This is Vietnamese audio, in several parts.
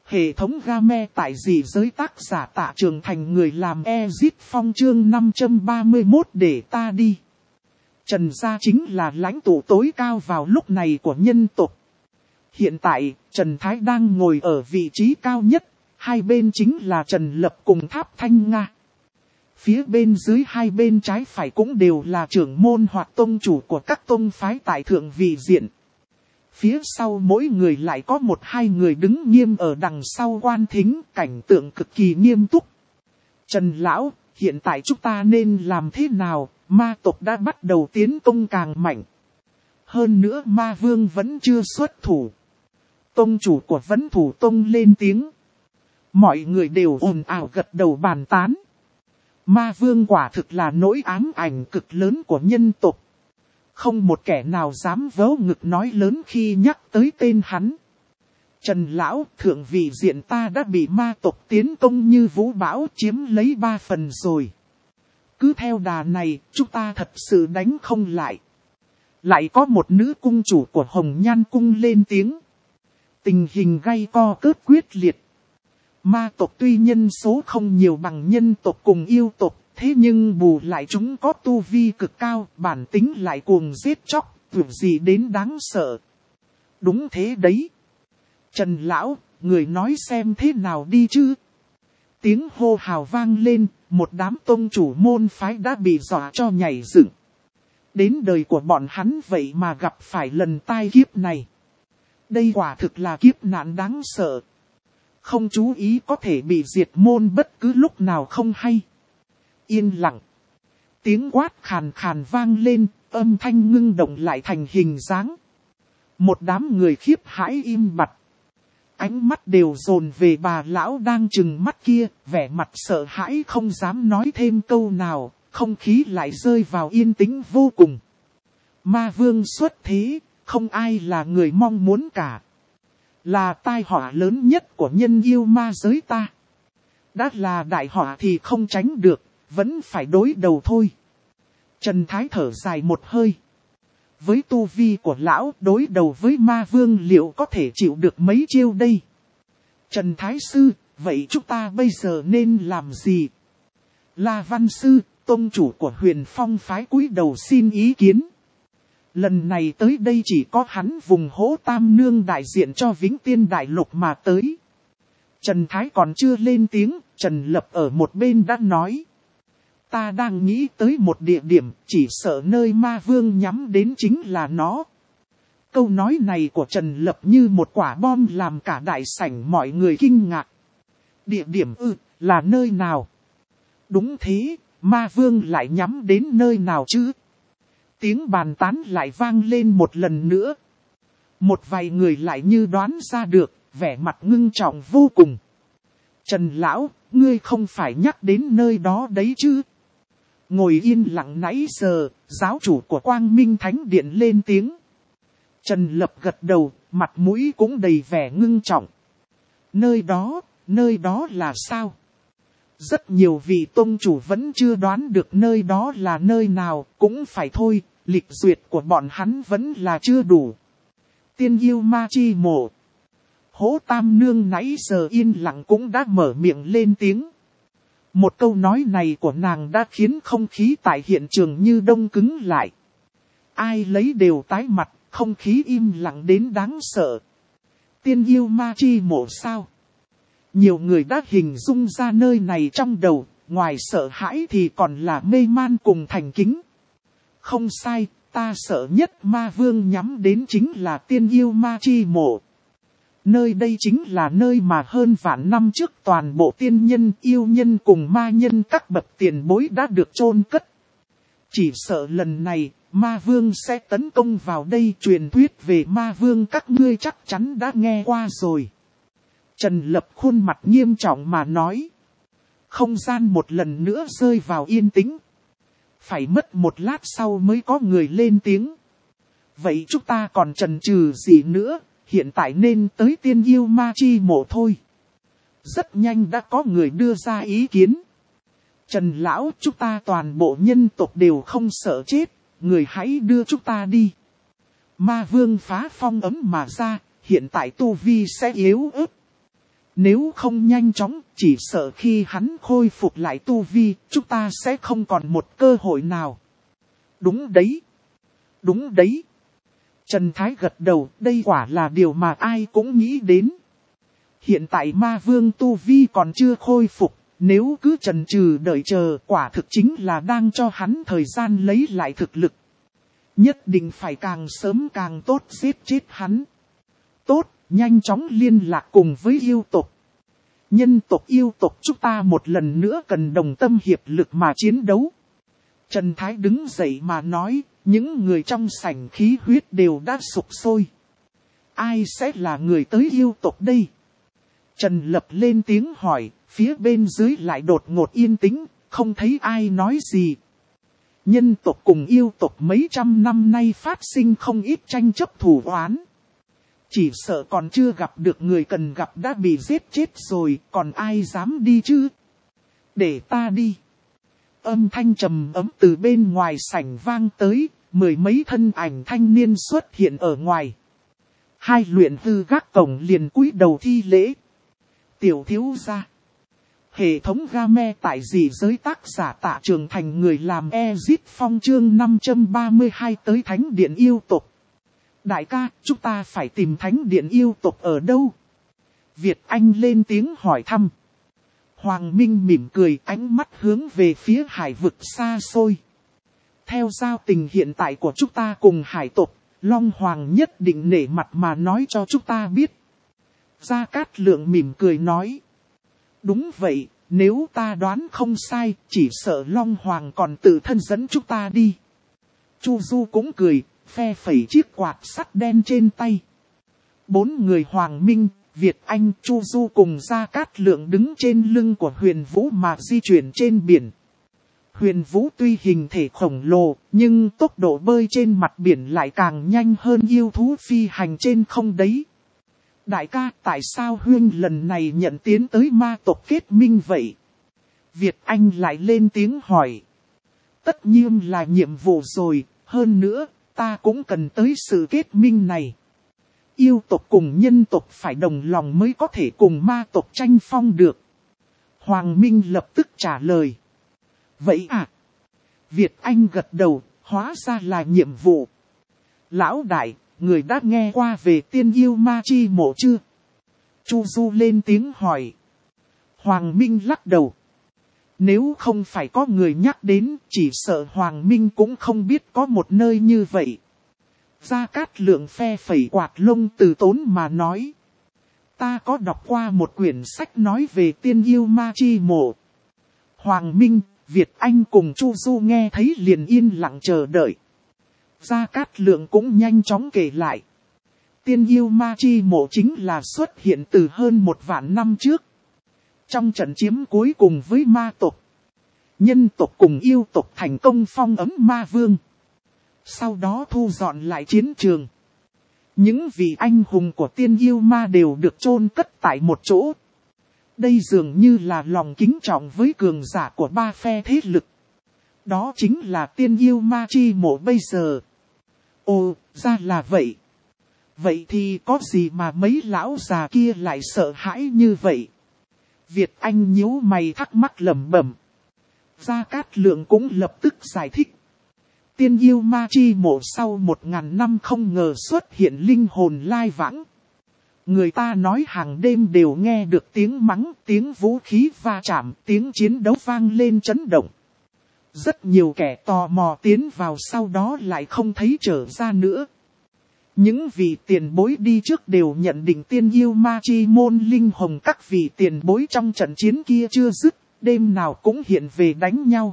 Hệ thống game tại dị giới tác giả Tạ Trường Thành, người làm Exit Phong, chương 531 để ta đi. Trần gia chính là lãnh tụ tối cao vào lúc này của nhân tộc. Hiện tại, Trần Thái đang ngồi ở vị trí cao nhất, hai bên chính là Trần Lập cùng Tháp Thanh Nga. Phía bên dưới hai bên trái phải cũng đều là trưởng môn hoặc tông chủ của các tông phái tại thượng vị diện. Phía sau mỗi người lại có một hai người đứng nghiêm ở đằng sau quan thính, cảnh tượng cực kỳ nghiêm túc. Trần Lão, hiện tại chúng ta nên làm thế nào? Ma tộc đã bắt đầu tiến công càng mạnh. Hơn nữa ma vương vẫn chưa xuất thủ. Tông chủ của Vấn Thủ Tông lên tiếng. Mọi người đều ồn ào gật đầu bàn tán. Ma vương quả thực là nỗi ám ảnh cực lớn của nhân tộc. Không một kẻ nào dám vớ ngực nói lớn khi nhắc tới tên hắn. Trần Lão, thượng vị diện ta đã bị ma tộc tiến công như vũ bão, chiếm lấy 3 phần rồi. Cứ theo đà này, chúng ta thật sự đánh không lại. Lại có một nữ cung chủ của Hồng Nhan Cung lên tiếng. Tình hình gay co cớt quyết liệt. Ma tộc tuy nhân số không nhiều bằng nhân tộc cùng yêu tộc, thế nhưng bù lại chúng có tu vi cực cao, bản tính lại cuồng giết chóc, việc gì đến đáng sợ. Đúng thế đấy. Trần Lão, người nói xem thế nào đi chứ. Tiếng hô hào vang lên, một đám tông chủ môn phái đã bị dọa cho nhảy dựng. Đến đời của bọn hắn vậy mà gặp phải lần tai kiếp này. Đây quả thực là kiếp nạn đáng sợ. Không chú ý có thể bị diệt môn bất cứ lúc nào không hay. Yên lặng. Tiếng quát khàn khàn vang lên, âm thanh ngưng động lại thành hình dáng. Một đám người khiếp hãi im bặt. Ánh mắt đều dồn về bà lão đang trừng mắt kia, vẻ mặt sợ hãi không dám nói thêm câu nào, không khí lại rơi vào yên tĩnh vô cùng. Ma vương xuất thế, không ai là người mong muốn cả. Là tai họa lớn nhất của nhân yêu ma giới ta. Đã là đại họa thì không tránh được, vẫn phải đối đầu thôi. Trần Thái thở dài một hơi. Với tu vi của lão, đối đầu với ma vương liệu có thể chịu được mấy chiêu đây? Trần Thái sư, vậy chúng ta bây giờ nên làm gì? La Văn sư, tông chủ của Huyền Phong phái cúi đầu xin ý kiến. Lần này tới đây chỉ có hắn vùng Hỗ Tam Nương đại diện cho Vĩnh Tiên Đại Lục mà tới. Trần Thái còn chưa lên tiếng, Trần Lập ở một bên đã nói. Ta đang nghĩ tới một địa điểm, chỉ sợ nơi ma vương nhắm đến chính là nó. Câu nói này của Trần Lập như một quả bom làm cả đại sảnh mọi người kinh ngạc. Địa điểm là nơi nào? Đúng thế, ma vương lại nhắm đến nơi nào chứ? Tiếng bàn tán lại vang lên một lần nữa. Một vài người lại như đoán ra được, vẻ mặt ngưng trọng vô cùng. Trần Lão, ngươi không phải nhắc đến nơi đó đấy chứ? Ngồi yên lặng nãy giờ, giáo chủ của Quang Minh Thánh Điện lên tiếng. Trần Lập gật đầu, mặt mũi cũng đầy vẻ ngưng trọng. Nơi đó là sao? Rất nhiều vị tông chủ vẫn chưa đoán được nơi đó là nơi nào, cũng phải thôi, lịch duyệt của bọn hắn vẫn là chưa đủ. Tiên yêu ma chi mộ. Hỗ Tam Nương nãy giờ yên lặng cũng đã mở miệng lên tiếng. Một câu nói này của nàng đã khiến không khí tại hiện trường như đông cứng lại. Ai lấy đều tái mặt, không khí im lặng đến đáng sợ. Tiên yêu ma chi mộ sao? Nhiều người đã hình dung ra nơi này trong đầu, ngoài sợ hãi thì còn là mê man cùng thành kính. Không sai, ta sợ nhất ma vương nhắm đến chính là tiên yêu ma chi mộ. Nơi đây chính là nơi mà hơn vạn năm trước toàn bộ tiên nhân, yêu nhân cùng ma nhân các bậc tiền bối đã được chôn cất. Chỉ sợ lần này, ma vương sẽ tấn công vào đây. Truyền thuyết về ma vương các ngươi chắc chắn đã nghe qua rồi. Trần Lập khuôn mặt nghiêm trọng mà nói. Không gian một lần nữa rơi vào yên tĩnh. Phải mất một lát sau mới có người lên tiếng. Vậy chúng ta còn chần chừ gì nữa? Hiện tại nên tới tiên yêu ma chi mộ thôi. Rất nhanh đã có người đưa ra ý kiến. Trần Lão, chúng ta toàn bộ nhân tộc đều không sợ chết. Người hãy đưa chúng ta đi. Ma vương phá phong ấm mà ra. Hiện tại tu vi sẽ yếu ớt. Nếu không nhanh chóng, chỉ sợ khi hắn khôi phục lại tu vi, chúng ta sẽ không còn một cơ hội nào. Đúng đấy. Đúng đấy. Trần Thái gật đầu, đây quả là điều mà ai cũng nghĩ đến. Hiện tại ma vương tu vi còn chưa khôi phục, nếu cứ chần chừ đợi chờ, quả thực chính là đang cho hắn thời gian lấy lại thực lực. Nhất định phải càng sớm càng tốt giết chết hắn. Tốt, nhanh chóng liên lạc cùng với yêu tộc. Nhân tộc yêu tộc chúng ta một lần nữa cần đồng tâm hiệp lực mà chiến đấu. Trần Thái đứng dậy mà nói, những người trong sảnh khí huyết đều đã sục sôi. Ai sẽ là người tới yêu tộc đây? Trần Lập lên tiếng hỏi, phía bên dưới lại đột ngột yên tĩnh, không thấy ai nói gì. Nhân tộc cùng yêu tộc mấy trăm năm nay phát sinh không ít tranh chấp thù oán. Chỉ sợ còn chưa gặp được người cần gặp đã bị giết chết rồi, còn ai dám đi chứ? Để ta đi. Âm thanh trầm ấm từ bên ngoài sảnh vang tới, mười mấy thân ảnh thanh niên xuất hiện ở ngoài. Hai luyện hư gác cổng liền cúi đầu thi lễ. Tiểu thiếu gia. Hệ thống game tại dị giới tác giả Tạ Trường Thành người làm Exit Phong chương 532 tới Thánh Điện Yêu Tộc. Đại ca, chúng ta phải tìm Thánh Điện Yêu Tộc ở đâu? Việt Anh lên tiếng hỏi thăm. Hoàng Minh mỉm cười, ánh mắt hướng về phía hải vực xa xôi. Theo giao tình hiện tại của chúng ta cùng hải tộc, Long Hoàng nhất định nể mặt mà nói cho chúng ta biết. Gia Cát Lượng mỉm cười nói. Đúng vậy, nếu ta đoán không sai, chỉ sợ Long Hoàng còn tự thân dẫn chúng ta đi. Chu Du cũng cười, phe phẩy chiếc quạt sắt đen trên tay. Bốn người Hoàng Minh, Việt Anh, Chu Du cùng Gia Cát Lượng đứng trên lưng của Huyền Vũ mà di chuyển trên biển. Huyền Vũ tuy hình thể khổng lồ, nhưng tốc độ bơi trên mặt biển lại càng nhanh hơn yêu thú phi hành trên không đấy. Đại ca, tại sao Huyên lần này nhận tiến tới ma tộc kết minh vậy? Việt Anh lại lên tiếng hỏi. Tất nhiên là nhiệm vụ rồi, hơn nữa, ta cũng cần tới sự kết minh này. Yêu tộc cùng nhân tộc phải đồng lòng mới có thể cùng ma tộc tranh phong được. Hoàng Minh lập tức trả lời. Vậy à? Việt Anh gật đầu, hóa ra là nhiệm vụ. Lão đại, người đã nghe qua về tiên yêu ma chi mộ chưa? Chu Du lên tiếng hỏi. Hoàng Minh lắc đầu. Nếu không phải có người nhắc đến, chỉ sợ Hoàng Minh cũng không biết có một nơi như vậy. Gia Cát Lượng phe phẩy quạt lông từ tốn mà nói. Ta có đọc qua một quyển sách nói về tiên yêu ma chi mộ. Hoàng Minh, Việt Anh cùng Chu Du nghe thấy liền yên lặng chờ đợi. Gia Cát Lượng cũng nhanh chóng kể lại. Tiên yêu ma chi mộ chính là xuất hiện từ hơn 1.000 năm trước. Trong trận chiếm cuối cùng với ma tộc, nhân tộc cùng yêu tộc thành công phong ấm ma vương. Sau đó thu dọn lại chiến trường. Những vị anh hùng của tiên yêu ma đều được chôn cất tại một chỗ. Đây dường như là lòng kính trọng với cường giả của ba phe thế lực. Đó chính là tiên yêu ma chi mộ bây giờ. Ồ, ra là vậy. Vậy thì có gì mà mấy lão già kia lại sợ hãi như vậy? Việt Anh nhíu mày thắc mắc lẩm bẩm. Gia Cát Lượng cũng lập tức giải thích. Tiên yêu ma chi mộ sau 1.000 năm không ngờ xuất hiện linh hồn lai vãng. Người ta nói hàng đêm đều nghe được tiếng mắng, tiếng vũ khí va chạm, tiếng chiến đấu vang lên chấn động. Rất nhiều kẻ tò mò tiến vào sau đó lại không thấy trở ra nữa. Những vị tiền bối đi trước đều nhận định tiên yêu ma chi môn linh hồn các vị tiền bối trong trận chiến kia chưa dứt, đêm nào cũng hiện về đánh nhau.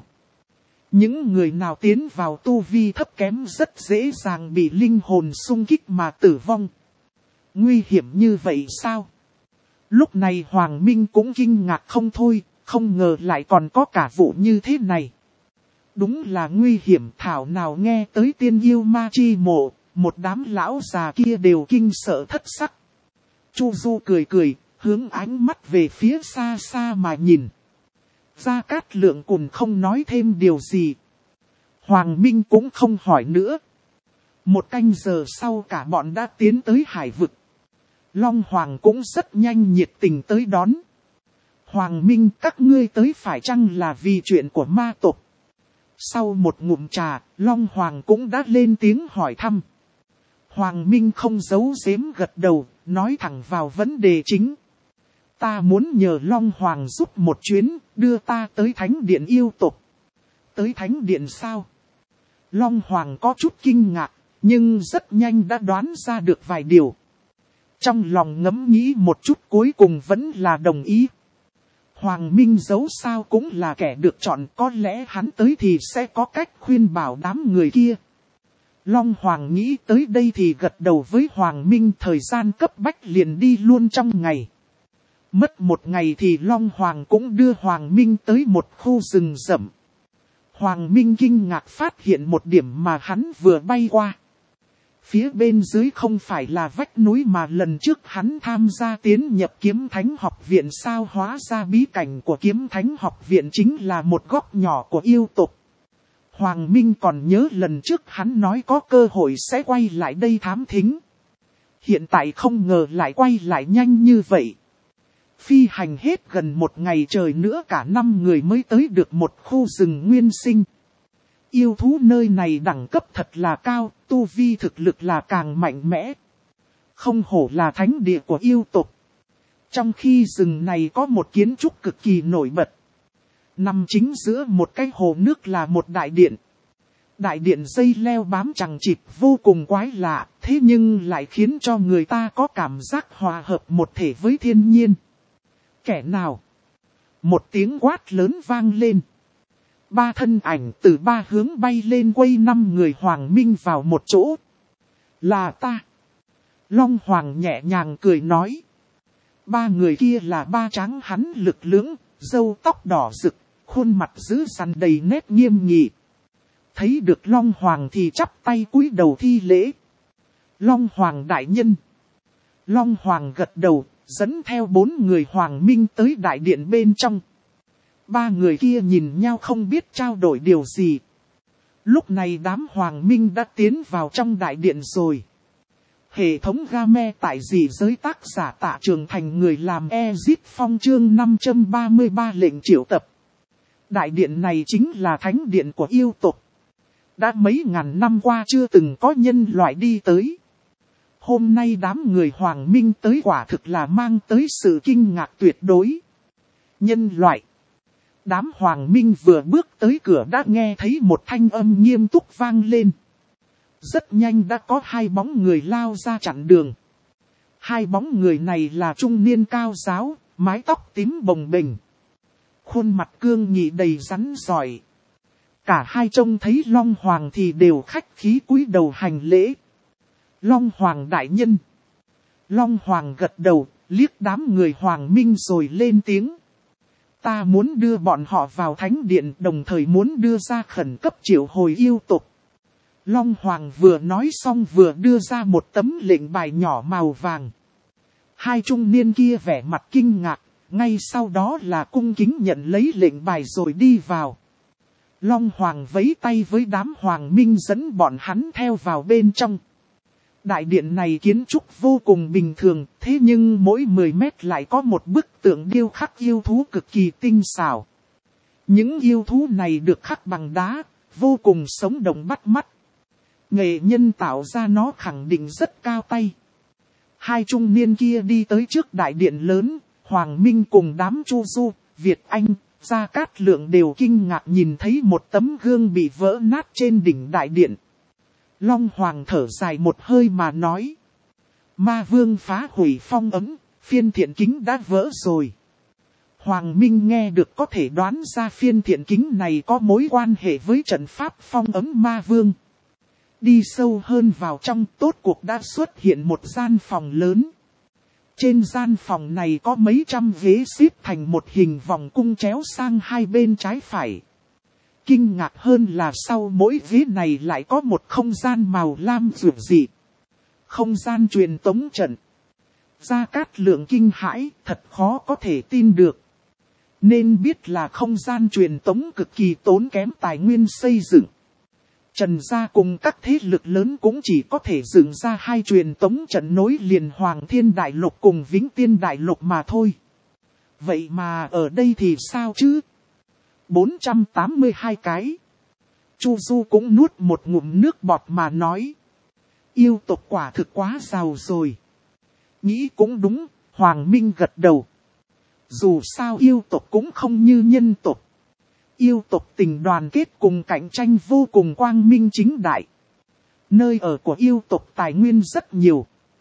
Những người nào tiến vào tu vi thấp kém rất dễ dàng bị linh hồn xung kích mà tử vong. Nguy hiểm như vậy sao? Lúc này Hoàng Minh cũng kinh ngạc không thôi, không ngờ lại còn có cả vụ như thế này. Đúng là nguy hiểm, thảo nào nghe tới tiên yêu ma chi mộ, một đám lão già kia đều kinh sợ thất sắc. Chu Du cười cười, hướng ánh mắt về phía xa xa mà nhìn. Gia Cát Lượng cùng không nói thêm điều gì. Hoàng Minh cũng không hỏi nữa. Một canh giờ sau cả bọn đã tiến tới hải vực. Long Hoàng cũng rất nhanh nhiệt tình tới đón. Hoàng Minh, các ngươi tới phải chăng là vì chuyện của ma tộc? Sau một ngụm trà, Long Hoàng cũng đã lên tiếng hỏi thăm. Hoàng Minh không giấu giếm gật đầu, nói thẳng vào vấn đề chính. Ta muốn nhờ Long Hoàng giúp một chuyến, đưa ta tới Thánh Điện yêu tộc. Tới Thánh Điện sao? Long Hoàng có chút kinh ngạc, nhưng rất nhanh đã đoán ra được vài điều. Trong lòng ngẫm nghĩ một chút cuối cùng vẫn là đồng ý. Hoàng Minh dẫu sao cũng là kẻ được chọn, có lẽ hắn tới thì sẽ có cách khuyên bảo đám người kia. Long Hoàng nghĩ tới đây thì gật đầu với Hoàng Minh, thời gian cấp bách liền đi luôn trong ngày. Mất một ngày thì Long Hoàng cũng đưa Hoàng Minh tới một khu rừng rậm. Hoàng Minh kinh ngạc phát hiện một điểm mà hắn vừa bay qua. Phía bên dưới không phải là vách núi mà lần trước hắn tham gia tiến nhập Kiếm Thánh học viện, sao hóa ra bí cảnh của Kiếm Thánh học viện chính là một góc nhỏ của yêu tộc. Hoàng Minh còn nhớ lần trước hắn nói có cơ hội sẽ quay lại đây thám thính. Hiện tại không ngờ lại quay lại nhanh như vậy. Phi hành hết gần một ngày trời nữa cả 5 người mới tới được một khu rừng nguyên sinh. Yêu thú nơi này đẳng cấp thật là cao, tu vi thực lực là càng mạnh mẽ. Không hổ là thánh địa của yêu tộc. Trong khi rừng này có một kiến trúc cực kỳ nổi bật. Nằm chính giữa một cái hồ nước là một đại điện. Đại điện dây leo bám chằng chịt vô cùng quái lạ, thế nhưng lại khiến cho người ta có cảm giác hòa hợp một thể với thiên nhiên. Kẻ nào? Một tiếng quát lớn vang lên. 3 thân ảnh từ 3 hướng bay lên quay 5 người Hoàng Minh vào một chỗ. Là ta. Long Hoàng nhẹ nhàng cười nói. 3 người kia là 3 tráng hắn lực lưỡng, râu tóc đỏ rực, khuôn mặt dữ dằn đầy nét nghiêm nghị. Thấy được Long Hoàng thì chắp tay cúi đầu thi lễ. Long Hoàng đại nhân. Long Hoàng gật đầu, dẫn theo 4 người Hoàng Minh tới đại điện bên trong. 3 người kia nhìn nhau không biết trao đổi điều gì. Lúc này đám Hoàng Minh đã tiến vào trong đại điện rồi. Hệ thống game tại dị giới tác giả Tạ Trường Thành người làm Ezit Phong chương 533 lệnh triệu tập. Đại điện này chính là thánh điện của yêu tộc. Đã mấy ngàn năm qua chưa từng có nhân loại đi tới. Hôm nay đám người Hoàng Minh tới quả thực là mang tới sự kinh ngạc tuyệt đối. Nhân loại. Đám Hoàng Minh vừa bước tới cửa đã nghe thấy một thanh âm nghiêm túc vang lên. Rất nhanh đã có 2 bóng người lao ra chặn đường. 2 bóng người này là trung niên cao ráo, mái tóc tím bồng bềnh. Khuôn mặt cương nghị đầy rắn giỏi. Cả hai trông thấy Long Hoàng thì đều khách khí cúi đầu hành lễ. Long Hoàng đại nhân. Long Hoàng gật đầu, liếc đám người Hoàng Minh rồi lên tiếng. Ta muốn đưa bọn họ vào thánh điện, đồng thời muốn đưa ra khẩn cấp triệu hồi yêu tộc. Long Hoàng vừa nói xong vừa đưa ra một tấm lệnh bài nhỏ màu vàng. 2 trung niên kia vẻ mặt kinh ngạc, ngay sau đó là cung kính nhận lấy lệnh bài rồi đi vào. Long Hoàng vẫy tay với đám Hoàng Minh dẫn bọn hắn theo vào bên trong. Đại điện này kiến trúc vô cùng bình thường, thế nhưng mỗi 10 mét lại có một bức tượng điêu khắc yêu thú cực kỳ tinh xảo. Những yêu thú này được khắc bằng đá, vô cùng sống động bắt mắt. Nghệ nhân tạo ra nó khẳng định rất cao tay. 2 trung niên kia đi tới trước đại điện lớn, Hoàng Minh cùng đám Chu Du, Việt Anh, Gia Cát Lượng đều kinh ngạc nhìn thấy một tấm gương bị vỡ nát trên đỉnh đại điện. Long Hoàng thở dài một hơi mà nói. Ma Vương phá hủy phong ấm, phiên thiện kính đã vỡ rồi. Hoàng Minh nghe được có thể đoán ra phiên thiện kính này có mối quan hệ với trận pháp phong ấm Ma Vương. Đi sâu hơn vào trong tốt cuộc đã xuất hiện một gian phòng lớn. Trên gian phòng này có mấy trăm ghế xếp thành một hình vòng cung chéo sang hai bên trái phải. Kinh ngạc hơn là sau mỗi ghế này lại có một không gian màu lam rực rỡ. Không gian truyền tống trận. Gia Cát Lượng kinh hãi, thật khó có thể tin được. Nên biết là không gian truyền tống cực kỳ tốn kém tài nguyên xây dựng. Trần gia cùng các thế lực lớn cũng chỉ có thể dựng ra 2 truyền tống trận nối liền Hoàng Thiên Đại Lục cùng Vĩnh Tiên Đại Lục mà thôi. Vậy mà ở đây thì sao chứ? 482 cái. Chu Du cũng nuốt một ngụm nước bọt mà nói. Yêu tộc quả thực quá giàu rồi. Nghĩ cũng đúng, Hoàng Minh gật đầu. Dù sao yêu tộc cũng không như nhân tộc. Yêu tộc tình đoàn kết cùng cạnh tranh vô cùng quang minh chính đại. Nơi ở của yêu tộc tài nguyên rất nhiều.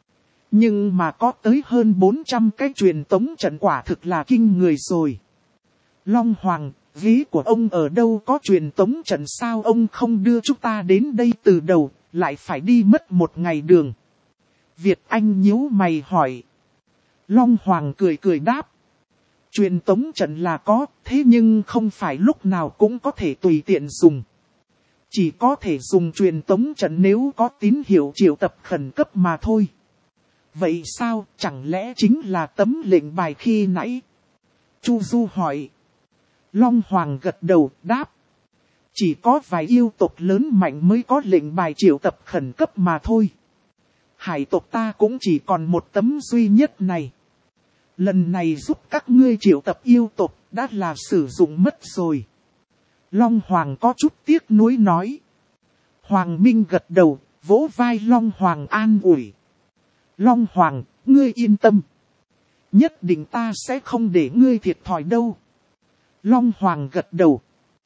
Nhưng mà có tới hơn 400 cái truyền tống trận quả thực là kinh người rồi. Long Hoàng, ghế của ông ở đâu có truyền tống trận sao ông không đưa chúng ta đến đây từ đầu, lại phải đi mất 1 ngày đường. Việt Anh nhíu mày hỏi. Long Hoàng cười cười đáp. Truyền tống trận là có, thế nhưng không phải lúc nào cũng có thể tùy tiện dùng. Chỉ có thể dùng truyền tống trận nếu có tín hiệu triệu tập khẩn cấp mà thôi. Vậy sao, chẳng lẽ chính là tấm lệnh bài khi nãy? Chu Du hỏi. Long Hoàng gật đầu, đáp. Chỉ có vài yêu tộc lớn mạnh mới có lệnh bài triệu tập khẩn cấp mà thôi. Hải tộc ta cũng chỉ còn một tấm duy nhất này. Lần này giúp các ngươi triệu tập yêu tộc đã là sử dụng mất rồi. Long Hoàng có chút tiếc nuối nói. Hoàng Minh gật đầu, vỗ vai Long Hoàng an ủi. Long Hoàng, ngươi yên tâm. Nhất định ta sẽ không để ngươi thiệt thòi đâu. Long Hoàng gật đầu.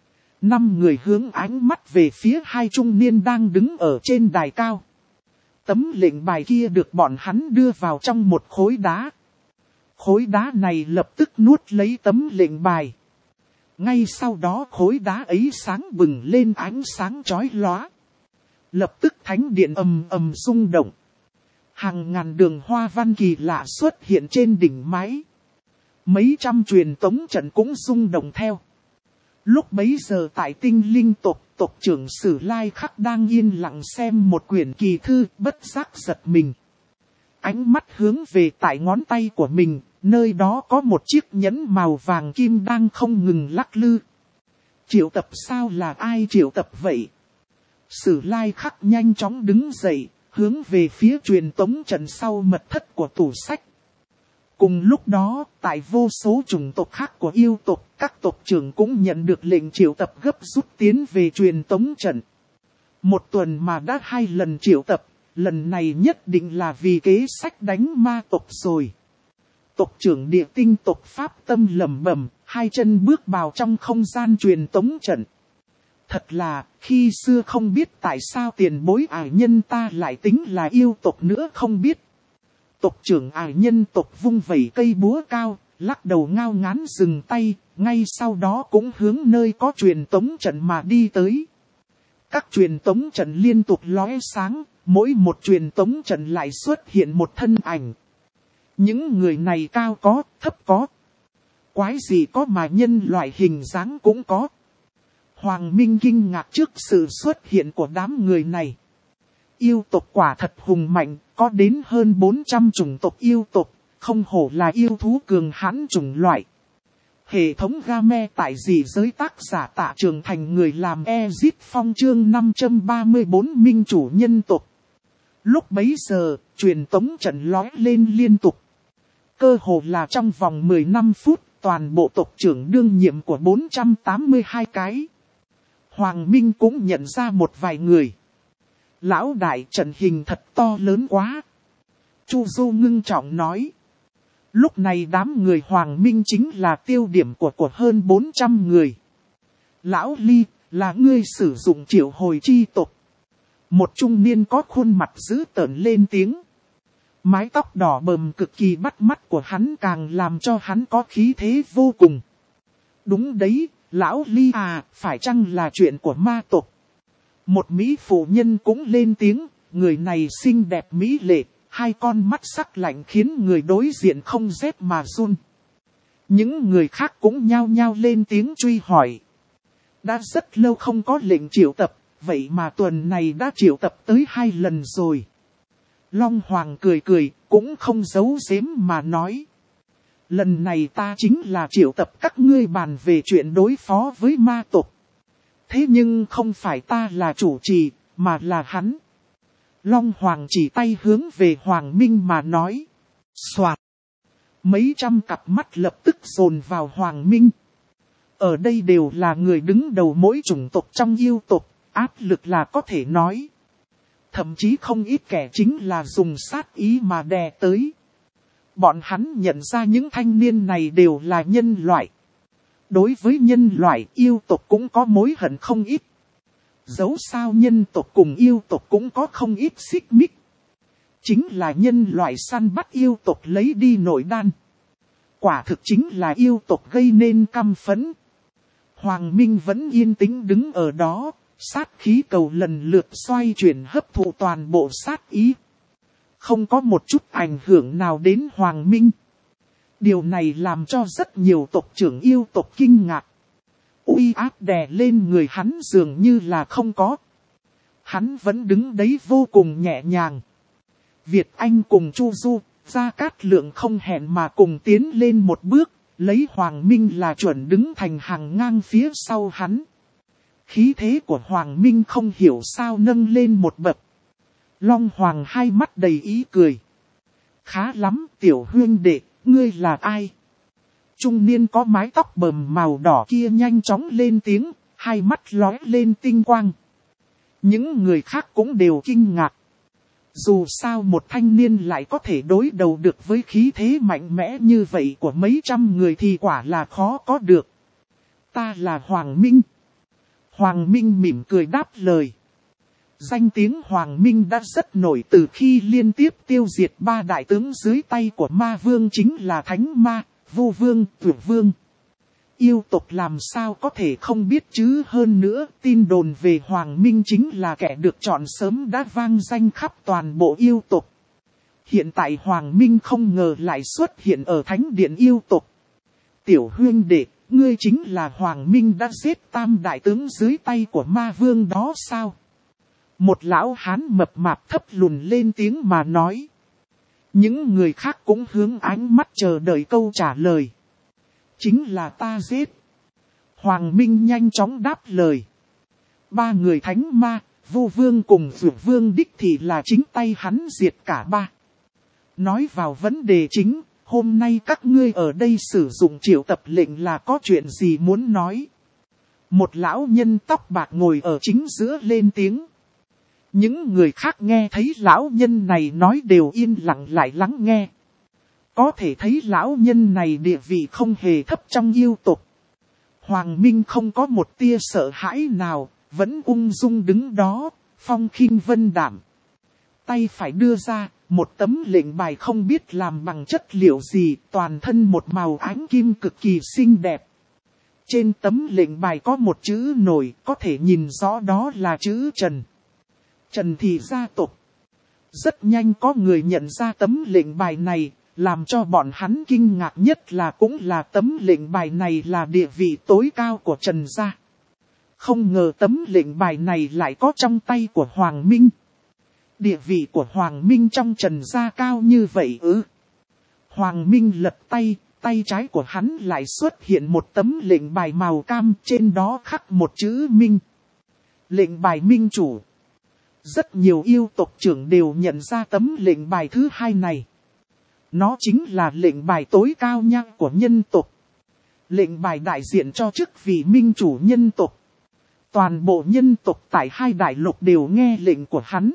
5 người hướng ánh mắt về phía 2 trung niên đang đứng ở trên đài cao. Tấm lệnh bài kia được bọn hắn đưa vào trong một khối đá. Khối đá này lập tức nuốt lấy tấm lệnh bài. Ngay sau đó khối đá ấy sáng bừng lên ánh sáng chói lóa. Lập tức thánh điện ầm ầm rung động. Hàng ngàn đường hoa văn kỳ lạ xuất hiện trên đỉnh mái. Mấy trăm truyền tống trận cũng rung động theo. Lúc bấy giờ tại Tinh Linh tộc, tộc trưởng Sử Lai Khắc đang yên lặng xem một quyển kỳ thư, bất giác giật mình. Ánh mắt hướng về tại ngón tay của mình, nơi đó có một chiếc nhẫn màu vàng kim đang không ngừng lắc lư. Triệu tập sao là ai triệu tập vậy? Sử Lai Khắc nhanh chóng đứng dậy, hướng về phía truyền tống trận sau mật thất của tủ sách. Cùng lúc đó, tại vô số chủng tộc khác của yêu tộc, các tộc trưởng cũng nhận được lệnh triệu tập gấp rút tiến về truyền tống trận. 1 tuần mà đã 2 lần triệu tập, lần này nhất định là vì kế sách đánh ma tộc rồi. Tộc trưởng Địa Tinh tộc Pháp Tâm lẩm bẩm, 2 chân bước vào trong không gian truyền tống trận. Thật là, khi xưa không biết tại sao tiền bối ải nhân ta lại tính là yêu tộc nữa không biết. Tộc trưởng ải nhân tộc vung vẩy cây búa cao, lắc đầu ngao ngán dừng tay, ngay sau đó cũng hướng nơi có truyền tống trận mà đi tới. Các truyền tống trận liên tục lóe sáng, mỗi một truyền tống trận lại xuất hiện một thân ảnh. Những người này cao có, thấp có. Quái gì có mà nhân loại hình dáng cũng có. Hoàng Minh kinh ngạc trước sự xuất hiện của đám người này. Yêu tộc quả thật hùng mạnh, có đến hơn 400 chủng tộc yêu tộc, không hổ là yêu thú cường hãn chủng loại. Hệ thống game tại dị giới tác giả Tạ Trường Thành người làm Ezit Phong chương 534 minh chủ nhân tộc. Lúc bấy giờ, truyền tống trận lói lên liên tục. Cơ hồ là trong vòng 15 phút, toàn bộ tộc trưởng đương nhiệm của 482 cái. Hoàng Minh cũng nhận ra một vài người. Lão đại trận hình thật to lớn quá. Chu Du ngưng trọng nói. Lúc này đám người Hoàng Minh chính là tiêu điểm của hơn 400 người. Lão Ly, là ngươi sử dụng triệu hồi chi tộc. Một trung niên có khuôn mặt dữ tợn lên tiếng. Mái tóc đỏ bầm cực kỳ bắt mắt của hắn càng làm cho hắn có khí thế vô cùng. Đúng đấy, Lão Ly à, phải chăng là chuyện của ma tộc? Một mỹ phụ nhân cũng lên tiếng, người này xinh đẹp mỹ lệ, 2 con mắt sắc lạnh khiến người đối diện không rét mà run. Những người khác cũng nhao nhao lên tiếng truy hỏi. Đã rất lâu không có lệnh triệu tập, vậy mà tuần này đã triệu tập tới 2 lần rồi. Long Hoàng cười cười, cũng không giấu giếm mà nói. Lần này ta chính là triệu tập các ngươi bàn về chuyện đối phó với ma tộc. Thế nhưng không phải ta là chủ trì, mà là hắn. Long Hoàng chỉ tay hướng về Hoàng Minh mà nói. Soạt. Mấy trăm cặp mắt lập tức dồn vào Hoàng Minh. Ở đây đều là người đứng đầu mỗi chủng tộc trong yêu tộc, áp lực là có thể nói. Thậm chí không ít kẻ chính là dùng sát ý mà đè tới. Bọn hắn nhận ra những thanh niên này đều là nhân loại. Đối với nhân loại, yêu tộc cũng có mối hận không ít. Dẫu sao nhân tộc cùng yêu tộc cũng có không ít xích mích. Chính là nhân loại săn bắt yêu tộc lấy đi nội đan. Quả thực chính là yêu tộc gây nên căm phẫn. Hoàng Minh vẫn yên tĩnh đứng ở đó, sát khí cầu lần lượt xoay chuyển hấp thụ toàn bộ sát ý. Không có một chút ảnh hưởng nào đến Hoàng Minh. Điều này làm cho rất nhiều tộc trưởng yêu tộc kinh ngạc. Uy áp đè lên người hắn dường như là không có. Hắn vẫn đứng đấy vô cùng nhẹ nhàng. Việt Anh cùng Chu Du, Gia Cát Lượng không hẹn mà cùng tiến lên một bước, lấy Hoàng Minh là chuẩn đứng thành hàng ngang phía sau hắn. Khí thế của Hoàng Minh không hiểu sao nâng lên một bậc. Long Hoàng hai mắt đầy ý cười. Khá lắm, tiểu huynh đệ, ngươi là ai? Trung niên có mái tóc bờm màu đỏ kia nhanh chóng lên tiếng, hai mắt lóe lên tinh quang. Những người khác cũng đều kinh ngạc. Dù sao một thanh niên lại có thể đối đầu được với khí thế mạnh mẽ như vậy của mấy trăm người thì quả là khó có được. Ta là Hoàng Minh. Hoàng Minh mỉm cười đáp lời. Danh tiếng Hoàng Minh đã rất nổi từ khi liên tiếp tiêu diệt ba đại tướng dưới tay của ma vương chính là Thánh Ma, Vu Vương, Tử Vương. Yêu tộc làm sao có thể không biết chứ, hơn nữa tin đồn về Hoàng Minh chính là kẻ được chọn sớm đã vang danh khắp toàn bộ yêu tộc. Hiện tại Hoàng Minh không ngờ lại xuất hiện ở thánh điện yêu tộc. Tiểu huynh đệ, ngươi chính là Hoàng Minh đã giết tam đại tướng dưới tay của ma vương đó sao? Một lão hán mập mạp thấp lùn lên tiếng mà nói. Những người khác cũng hướng ánh mắt chờ đợi câu trả lời. Chính là ta giết. Hoàng Minh nhanh chóng đáp lời. Ba người Thánh Ma, Vu Vương cùng Dược Vương đích thì là chính tay hắn diệt cả ba. Nói vào vấn đề chính, hôm nay các ngươi ở đây sử dụng triệu tập lệnh là có chuyện gì muốn nói? Một lão nhân tóc bạc ngồi ở chính giữa lên tiếng. Những người khác nghe thấy lão nhân này nói đều yên lặng lại lắng nghe. Có thể thấy lão nhân này địa vị không hề thấp trong yêu tộc. Hoàng Minh không có một tia sợ hãi nào, vẫn ung dung đứng đó, phong khinh vân đảm. Tay phải đưa ra, một tấm lệnh bài không biết làm bằng chất liệu gì, toàn thân một màu ánh kim cực kỳ xinh đẹp. Trên tấm lệnh bài có một chữ nổi, có thể nhìn rõ đó là chữ Trần. Trần Thị gia tộc. Rất nhanh có người nhận ra tấm lệnh bài này, làm cho bọn hắn kinh ngạc nhất là cũng là tấm lệnh bài này là địa vị tối cao của Trần gia. Không ngờ tấm lệnh bài này lại có trong tay của Hoàng Minh. Địa vị của Hoàng Minh trong Trần gia cao như vậy ư? Hoàng Minh lật tay, tay trái của hắn lại xuất hiện một tấm lệnh bài màu cam, trên đó khắc một chữ Minh. Lệnh bài Minh chủ. Rất nhiều yêu tộc trưởng đều nhận ra tấm lệnh bài thứ hai này. Nó chính là lệnh bài tối cao nhất của nhân tộc. Lệnh bài đại diện cho chức vị minh chủ nhân tộc. Toàn bộ nhân tộc tại hai đại lục đều nghe lệnh của hắn.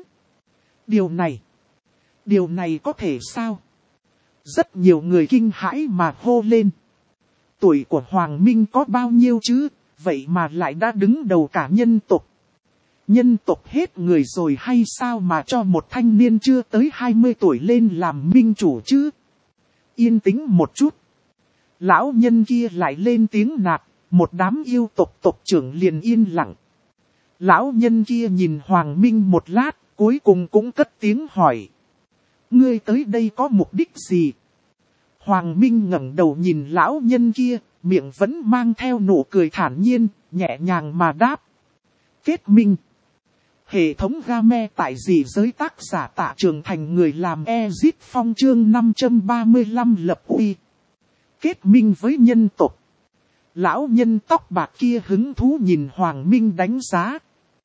Điều này có thể sao? Rất nhiều người kinh hãi mà hô lên. Tuổi của Hoàng Minh có bao nhiêu chứ, vậy mà lại đã đứng đầu cả nhân tộc. Nhân tộc hết người rồi hay sao mà cho một thanh niên chưa tới 20 tuổi lên làm minh chủ chứ? Yên tĩnh một chút. Lão nhân kia lại lên tiếng nạt, một đám yêu tộc tộc trưởng liền yên lặng. Lão nhân kia nhìn Hoàng Minh một lát, cuối cùng cũng cất tiếng hỏi. Ngươi tới đây có mục đích gì? Hoàng Minh ngẩng đầu nhìn lão nhân kia, miệng vẫn mang theo nụ cười thản nhiên, nhẹ nhàng mà đáp. Kết minh. Hệ thống game tại dị giới tác giả Tạ Trường Thành người làm Ezit Phong chương 535 lập uy. Kết minh với nhân tộc. Lão nhân tóc bạc kia hứng thú nhìn Hoàng Minh đánh giá.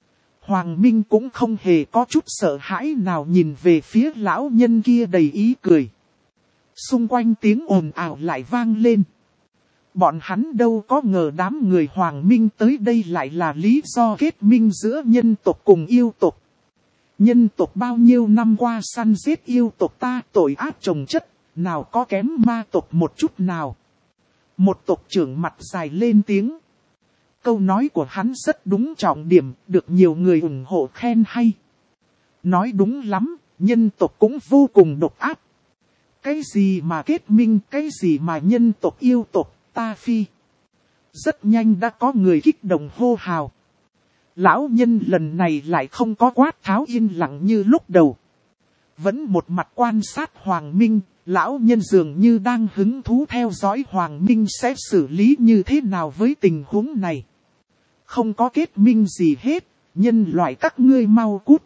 Hoàng Minh cũng không hề có chút sợ hãi nào nhìn về phía lão nhân kia đầy ý cười. Xung quanh tiếng ồn ào lại vang lên. Bọn hắn đâu có ngờ đám người Hoàng Minh tới đây lại là lý do kết minh giữa nhân tộc cùng yêu tộc. Nhân tộc bao nhiêu năm qua săn giết yêu tộc ta tội ác chồng chất, nào có kém ma tộc một chút nào. Một tộc trưởng mặt dài lên tiếng. Câu nói của hắn rất đúng trọng điểm, được nhiều người ủng hộ khen hay. Nói đúng lắm, nhân tộc cũng vô cùng độc ác. Cái gì mà kết minh, cái gì mà nhân tộc yêu tộc, ta phi. Rất nhanh đã có người kích động hô hào. Lão nhân lần này lại không có quát tháo yên lặng như lúc đầu. Vẫn một mặt quan sát Hoàng Minh, lão nhân dường như đang hứng thú theo dõi Hoàng Minh sẽ xử lý như thế nào với tình huống này. Không có kết minh gì hết, nhân loại các ngươi mau cút.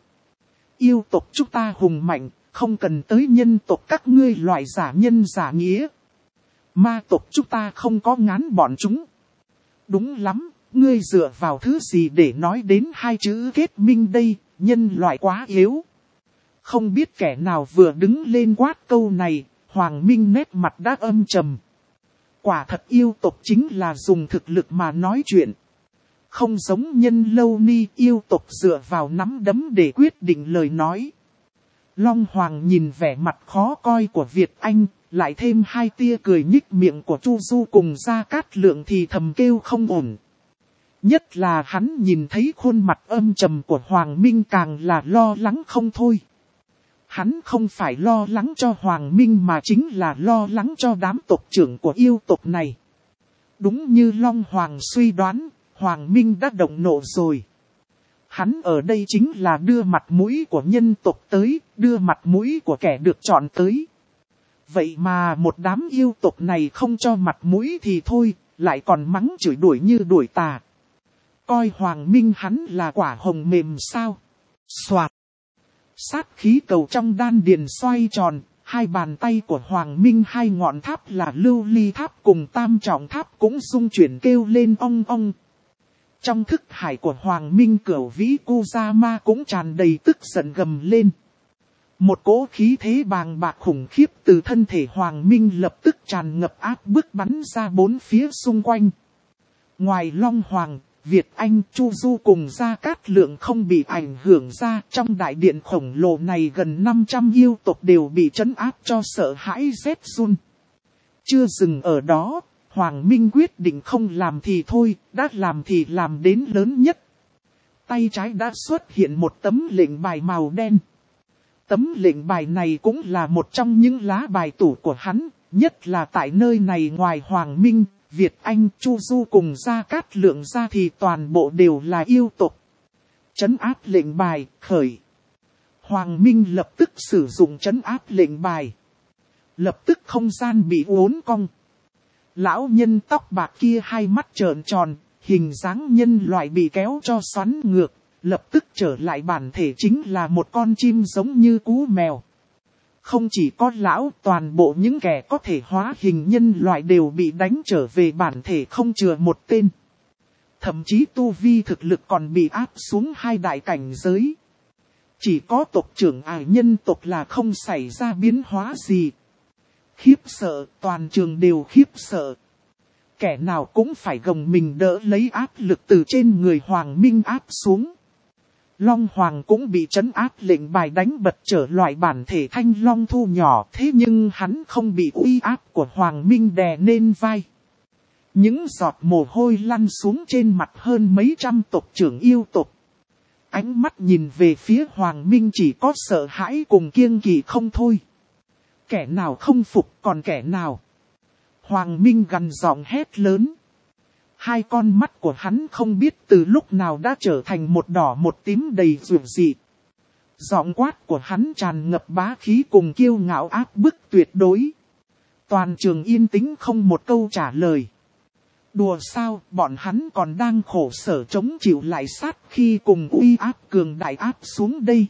Yêu tộc chúng ta hùng mạnh, không cần tới nhân tộc các ngươi loại giả nhân giả nghĩa. Ma tộc chúng ta không có ngán bọn chúng. Đúng lắm, ngươi dựa vào thứ gì để nói đến hai chữ kết minh đây, nhân loại quá yếu. Không biết kẻ nào vừa đứng lên quát câu này, Hoàng Minh nét mặt đã âm trầm. Quả thật yêu tộc chính là dùng thực lực mà nói chuyện. Không giống nhân lâu ni yêu tộc dựa vào nắm đấm để quyết định lời nói. Long Hoàng nhìn vẻ mặt khó coi của Việt Anh, lại thêm hai tia cười nhích miệng của Chu Du cùng Gia Cát Lượng thì thầm kêu không ổn. Nhất là hắn nhìn thấy khuôn mặt âm trầm của Hoàng Minh càng là lo lắng không thôi. Hắn không phải lo lắng cho Hoàng Minh mà chính là lo lắng cho đám tộc trưởng của yêu tộc này. Đúng như Long Hoàng suy đoán, Hoàng Minh đã động nộ rồi. Hắn ở đây chính là đưa mặt mũi của nhân tộc tới, đưa mặt mũi của kẻ được chọn tới. Vậy mà một đám yêu tộc này không cho mặt mũi thì thôi, lại còn mắng chửi đuổi như đuổi tà. Coi Hoàng Minh hắn là quả hồng mềm sao? Soạt. Sát khí cầu trong đan điền xoay tròn, hai bàn tay của Hoàng Minh hai ngọn tháp là lưu ly tháp cùng tam trọng tháp cũng rung chuyển kêu lên ong ong. Trong thức hải của Hoàng Minh cửu vĩ Kusama cũng tràn đầy tức giận gầm lên. Một cỗ khí thế bàng bạc khủng khiếp từ thân thể Hoàng Minh lập tức tràn ngập áp bức bắn ra bốn phía xung quanh. Ngoài Long Hoàng, Việt Anh, Chu Du cùng Gia Cát Lượng không bị ảnh hưởng ra, trong đại điện khổng lồ này gần 500 yêu tộc đều bị trấn áp cho sợ hãi rét run. Chưa dừng ở đó, Hoàng Minh quyết định không làm thì thôi, đã làm thì làm đến lớn nhất. Tay trái đã xuất hiện một tấm lệnh bài màu đen. Tấm lệnh bài này cũng là một trong những lá bài tủ của hắn, nhất là tại nơi này ngoài Hoàng Minh, Việt Anh, Chu Du cùng Gia Cát Lượng ra thì toàn bộ đều là yêu tộc. Trấn áp lệnh bài, khởi. Hoàng Minh lập tức sử dụng trấn áp lệnh bài. Lập tức không gian bị uốn cong. Lão nhân tóc bạc kia hai mắt trợn tròn, hình dáng nhân loại bị kéo cho xoắn ngược, lập tức trở lại bản thể chính là một con chim giống như cú mèo. Không chỉ có lão, toàn bộ những kẻ có thể hóa hình nhân loại đều bị đánh trở về bản thể không chừa một tên. Thậm chí tu vi thực lực còn bị áp xuống hai đại cảnh giới. Chỉ có tộc trưởng ải nhân tộc là không xảy ra biến hóa gì. Khiếp sợ, toàn trường đều khiếp sợ. Kẻ nào cũng phải gồng mình đỡ lấy áp lực từ trên người Hoàng Minh áp xuống. Long Hoàng cũng bị trấn áp lệnh bài đánh bật trở loại bản thể thanh long thu nhỏ, thế nhưng hắn không bị uy áp của Hoàng Minh đè lên vai. Những giọt mồ hôi lăn xuống trên mặt hơn mấy trăm tộc trưởng yêu tộc. Ánh mắt nhìn về phía Hoàng Minh chỉ có sợ hãi cùng kiêng kỵ không thôi. Kẻ nào không phục còn kẻ nào. Hoàng Minh gằn giọng hét lớn. Hai con mắt của hắn không biết từ lúc nào đã trở thành một đỏ một tím đầy rượu dị. Giọng quát của hắn tràn ngập bá khí cùng kiêu ngạo áp bức tuyệt đối. Toàn trường yên tĩnh không một câu trả lời. Đùa sao, bọn hắn còn đang khổ sở chống chịu lại sát khi cùng uy áp cường đại áp xuống đây.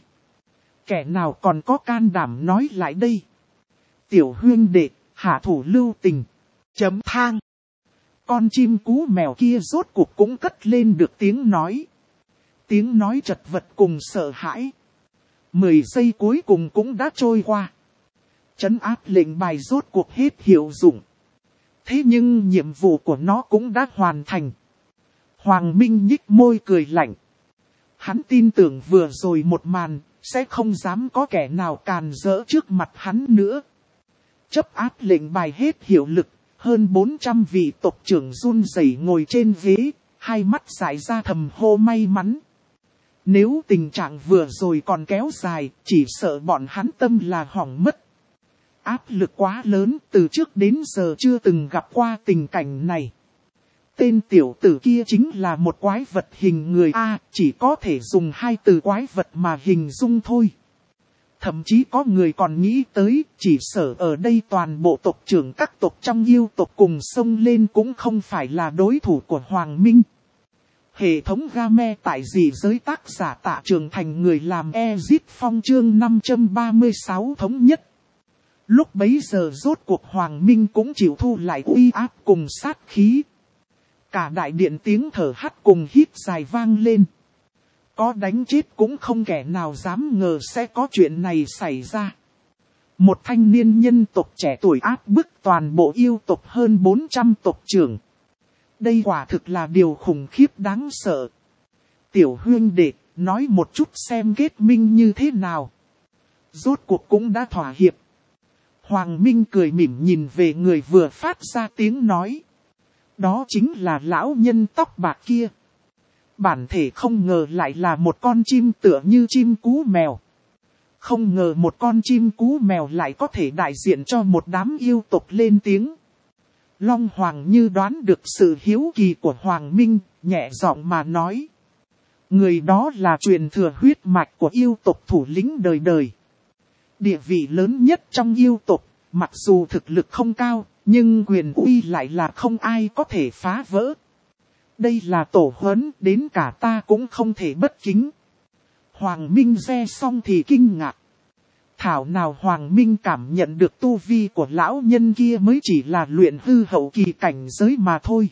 Kẻ nào còn có can đảm nói lại đây. Tiểu huynh đệ, hạ thủ lưu tình. Chấm thang. Con chim cú mèo kia rốt cuộc cũng cất lên được tiếng nói. Tiếng nói chật vật cùng sợ hãi. 10 giây cuối cùng cũng đã trôi qua. Trấn áp lệnh bài rốt cuộc hết hiệu dụng. Thế nhưng nhiệm vụ của nó cũng đã hoàn thành. Hoàng Minh nhích môi cười lạnh. Hắn tin tưởng vừa rồi một màn, sẽ không dám có kẻ nào càn rỡ trước mặt hắn nữa. Chấp áp lệnh bài hết hiệu lực, hơn 400 vị tộc trưởng run rẩy ngồi trên ghế, hai mắt dại ra thầm hô may mắn. Nếu tình trạng vừa rồi còn kéo dài, chỉ sợ bọn hắn tâm là hỏng mất. Áp lực quá lớn, từ trước đến giờ chưa từng gặp qua tình cảnh này. Tên tiểu tử kia chính là một quái vật hình người A, chỉ có thể dùng 2 từ quái vật mà hình dung thôi. Thậm chí có người còn nghĩ tới, chỉ sợ ở đây toàn bộ tộc trưởng các tộc trong yêu tộc cùng xông lên cũng không phải là đối thủ của Hoàng Minh. Hệ thống game tại dị giới tác giả Tạ Trường Thành người làm Ezit Phong chương 536 thống nhất. Lúc bấy giờ rốt cuộc Hoàng Minh cũng chịu thu lại uy áp cùng sát khí. Cả đại điện tiếng thở hắt cùng hít dài vang lên. Có đánh chết cũng không kẻ nào dám ngờ sẽ có chuyện này xảy ra. Một thanh niên nhân tộc trẻ tuổi áp bức toàn bộ yêu tộc hơn 400 tộc trưởng. Đây quả thực là điều khủng khiếp đáng sợ. Tiểu huynh đệ, nói một chút xem kết minh như thế nào. Rốt cuộc cũng đã thỏa hiệp. Hoàng Minh cười mỉm nhìn về người vừa phát ra tiếng nói. Đó chính là lão nhân tóc bạc kia. Bản thể không ngờ lại là một con chim tựa như chim cú mèo. Không ngờ một con chim cú mèo lại có thể đại diện cho một đám yêu tộc lên tiếng. Long Hoàng như đoán được sự hiếu kỳ của Hoàng Minh, nhẹ giọng mà nói. Người đó là truyền thừa huyết mạch của yêu tộc thủ lĩnh đời đời. Địa vị lớn nhất trong yêu tộc, mặc dù thực lực không cao, nhưng quyền uy lại là không ai có thể phá vỡ. Đây là tổ huấn, đến cả ta cũng không thể bất kính. Hoàng Minh nghe xong thì kinh ngạc. Thảo nào Hoàng Minh cảm nhận được tu vi của lão nhân kia mới chỉ là luyện hư hậu kỳ cảnh giới mà thôi.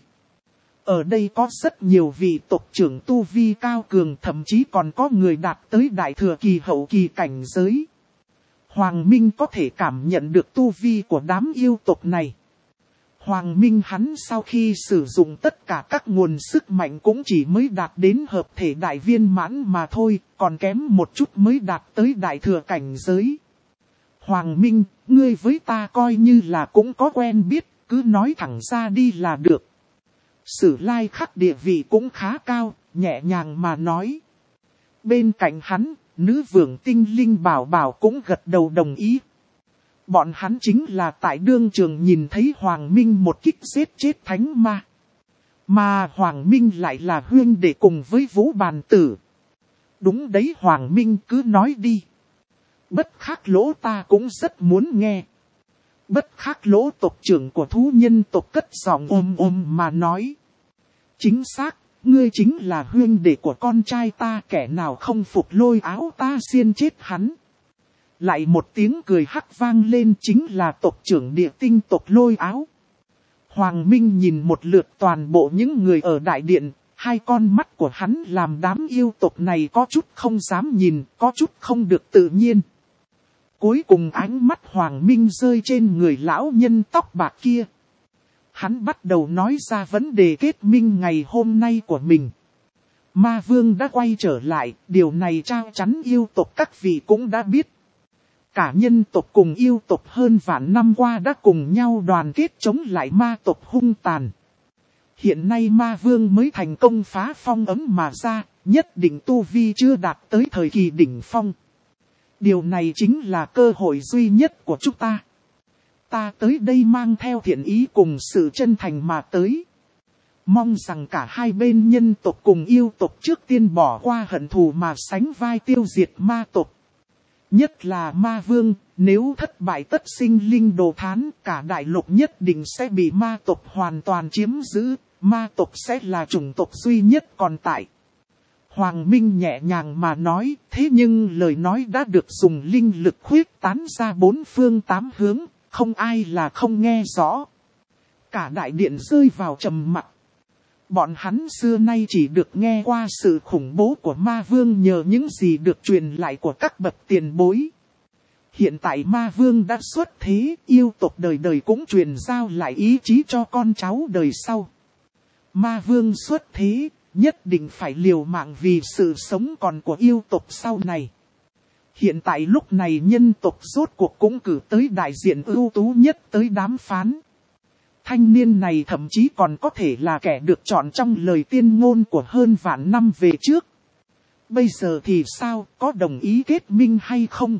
Ở đây có rất nhiều vị tộc trưởng tu vi cao cường, thậm chí còn có người đạt tới đại thừa kỳ hậu kỳ cảnh giới. Hoàng Minh có thể cảm nhận được tu vi của đám yêu tộc này. Hoàng Minh hắn sau khi sử dụng tất cả các nguồn sức mạnh cũng chỉ mới đạt đến hợp thể đại viên mãn mà thôi, còn kém một chút mới đạt tới đại thừa cảnh giới. Hoàng Minh, ngươi với ta coi như là cũng có quen biết, cứ nói thẳng ra đi là được. Sử Lai Khắc địa vị cũng khá cao, nhẹ nhàng mà nói. Bên cạnh hắn, nữ vương Tinh Linh Bảo Bảo cũng gật đầu đồng ý. Bọn hắn chính là tại đương trường nhìn thấy Hoàng Minh một kích giết chết thánh ma. Mà Hoàng Minh lại là huynh đệ cùng với Vũ Bàn Tử. Đúng đấy, Hoàng Minh cứ nói đi. Bất Khắc Lỗ ta cũng rất muốn nghe. Bất Khắc Lỗ tộc trưởng của thú nhân tộc cất giọng ôm mà nói. Chính xác, ngươi chính là huynh đệ của con trai ta, kẻ nào không phục lôi áo ta xiên chết hắn. Lại một tiếng cười hắc vang lên, chính là tộc trưởng địa tinh tộc Lôi Áo. Hoàng Minh nhìn một lượt toàn bộ những người ở đại điện, hai con mắt của hắn làm đám yêu tộc này có chút không dám nhìn, có chút không được tự nhiên. Cuối cùng ánh mắt Hoàng Minh rơi trên người lão nhân tóc bạc kia. Hắn bắt đầu nói ra vấn đề kết minh ngày hôm nay của mình. Ma Vương đã quay trở lại, điều này chắc chắn yêu tộc các vị cũng đã biết. Cả nhân tộc cùng yêu tộc hơn vạn năm qua đã cùng nhau đoàn kết chống lại ma tộc hung tàn. Hiện nay Ma Vương mới thành công phá phong ấm mà ra, nhất định tu vi chưa đạt tới thời kỳ đỉnh phong. Điều này chính là cơ hội duy nhất của chúng ta. Ta tới đây mang theo thiện ý cùng sự chân thành mà tới. Mong rằng cả hai bên nhân tộc cùng yêu tộc trước tiên bỏ qua hận thù mà sánh vai tiêu diệt ma tộc. Nhất là Ma Vương, nếu thất bại tất sinh linh đồ thán, cả đại lục nhất định sẽ bị ma tộc hoàn toàn chiếm giữ, ma tộc sẽ là chủng tộc duy nhất còn tại. Hoàng Minh nhẹ nhàng mà nói, thế nhưng lời nói đã được dùng linh lực khuyết tán ra bốn phương tám hướng, không ai là không nghe rõ. Cả đại điện rơi vào trầm mặc. Bọn hắn xưa nay chỉ được nghe qua sự khủng bố của ma vương nhờ những gì được truyền lại của các bậc tiền bối. Hiện tại ma vương đã xuất thế, yêu tộc đời đời cũng truyền giao lại ý chí cho con cháu đời sau. Ma vương xuất thế, nhất định phải liều mạng vì sự sống còn của yêu tộc sau này. Hiện tại lúc này nhân tộc rốt cuộc cũng cử tới đại diện ưu tú nhất tới đàm phán. Thanh niên này thậm chí còn có thể là kẻ được chọn trong lời tiên ngôn của hơn vạn năm về trước. Bây giờ thì sao, có đồng ý kết minh hay không?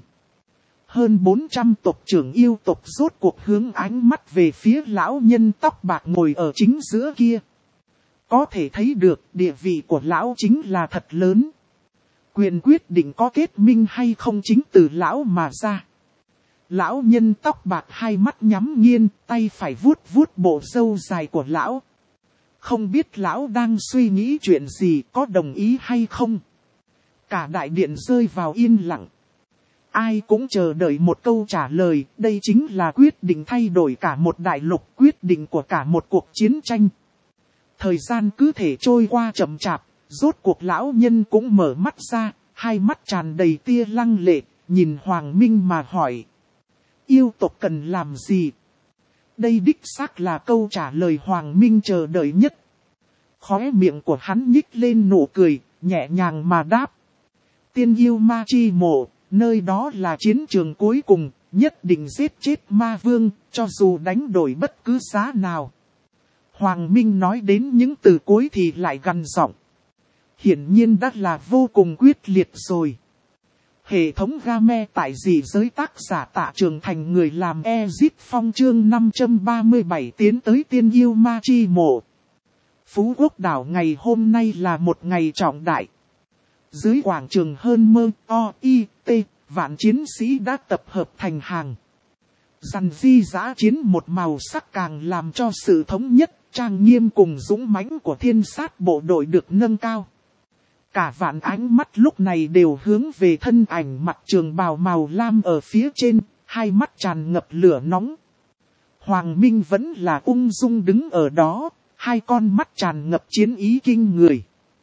Hơn 400 tộc trưởng yêu tộc rốt cuộc hướng ánh mắt về phía lão nhân tóc bạc ngồi ở chính giữa kia. Có thể thấy được địa vị của lão chính là thật lớn. Quyền quyết định có kết minh hay không chính từ lão mà ra. Lão nhân tóc bạc hai mắt nhắm nghiền, tay phải vuốt vuốt bộ râu dài của lão. Không biết lão đang suy nghĩ chuyện gì, có đồng ý hay không? Cả đại điện rơi vào yên lặng. Ai cũng chờ đợi một câu trả lời, đây chính là quyết định thay đổi cả một đại lục, quyết định của cả một cuộc chiến tranh. Thời gian cứ thể trôi qua chậm chạp, rốt cuộc lão nhân cũng mở mắt ra, hai mắt tràn đầy tia lăng lệ, nhìn Hoàng Minh mà hỏi. Yêu tộc cần làm gì? Đây đích xác là câu trả lời Hoàng Minh chờ đợi nhất. Khóe miệng của hắn nhích lên nụ cười, nhẹ nhàng mà đáp. Tiên yêu ma chi mộ, nơi đó là chiến trường cuối cùng, nhất định giết chết ma vương, cho dù đánh đổi bất cứ giá nào. Hoàng Minh nói đến những từ cuối thì lại gằn giọng. Hiển nhiên đã là vô cùng quyết liệt rồi. Hệ thống game tại dị giới tác giả Tạ Trường Thành người làm Ezit Phong chương 537 tiến tới tiên yêu ma chi mộ. Phú Quốc đảo ngày hôm nay là một ngày trọng đại. Dưới quảng trường hơn mơ o-i-t, vạn chiến sĩ đã tập hợp thành hàng. Dằn di giã chiến một màu sắc càng làm cho sự thống nhất, trang nghiêm cùng dũng mãnh của thiên sát bộ đội được nâng cao. Cả vạn ánh mắt lúc này đều hướng về thân ảnh mặc trường bào màu lam ở phía trên, hai mắt tràn ngập lửa nóng. Hoàng Minh vẫn là ung dung đứng ở đó, hai con mắt tràn ngập chiến ý kinh người.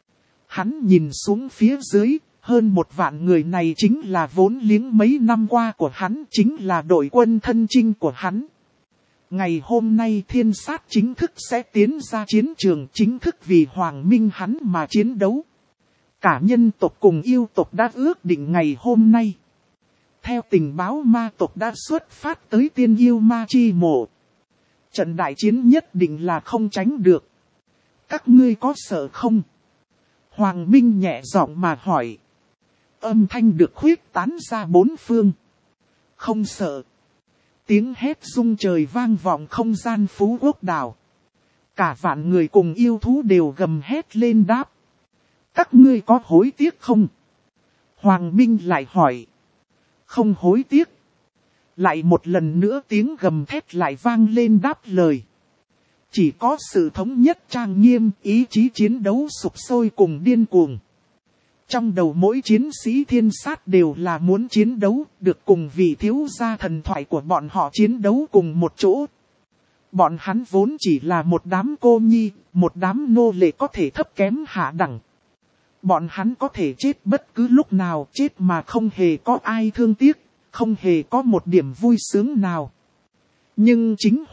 Hắn nhìn xuống phía dưới, hơn 1 vạn người này chính là vốn liếng mấy năm qua của hắn, chính là đội quân thân chinh của hắn. Ngày hôm nay thiên sát chính thức sẽ tiến ra chiến trường, chính thức vì Hoàng Minh hắn mà chiến đấu. Cả nhân tộc cùng yêu tộc đã ước định ngày hôm nay. Theo tình báo ma tộc đã xuất phát tới tiên yêu ma chi mộ. Trận đại chiến nhất định là không tránh được. Các ngươi có sợ không? Hoàng Minh nhẹ giọng mà hỏi. Âm thanh được khuyết tán ra bốn phương. Không sợ. Tiếng hét rung trời vang vọng không gian Phú Quốc đảo. Cả vạn người cùng yêu thú đều gầm hét lên đáp. Các ngươi có hối tiếc không? Hoàng Minh lại hỏi. Không hối tiếc. Lại một lần nữa tiếng gầm thét lại vang lên đáp lời. Chỉ có sự thống nhất trang nghiêm, ý chí chiến đấu sục sôi cùng điên cuồng. Trong đầu mỗi chiến sĩ thiên sát đều là muốn chiến đấu, được cùng vị thiếu gia thần thoại của bọn họ chiến đấu cùng một chỗ. Bọn hắn vốn chỉ là một đám cô nhi, một đám nô lệ có thể thấp kém hạ đẳng. Bọn hắn có thể chết bất cứ lúc nào, chết mà không hề có ai thương tiếc, không hề có một điểm vui sướng nào. Nhưng chính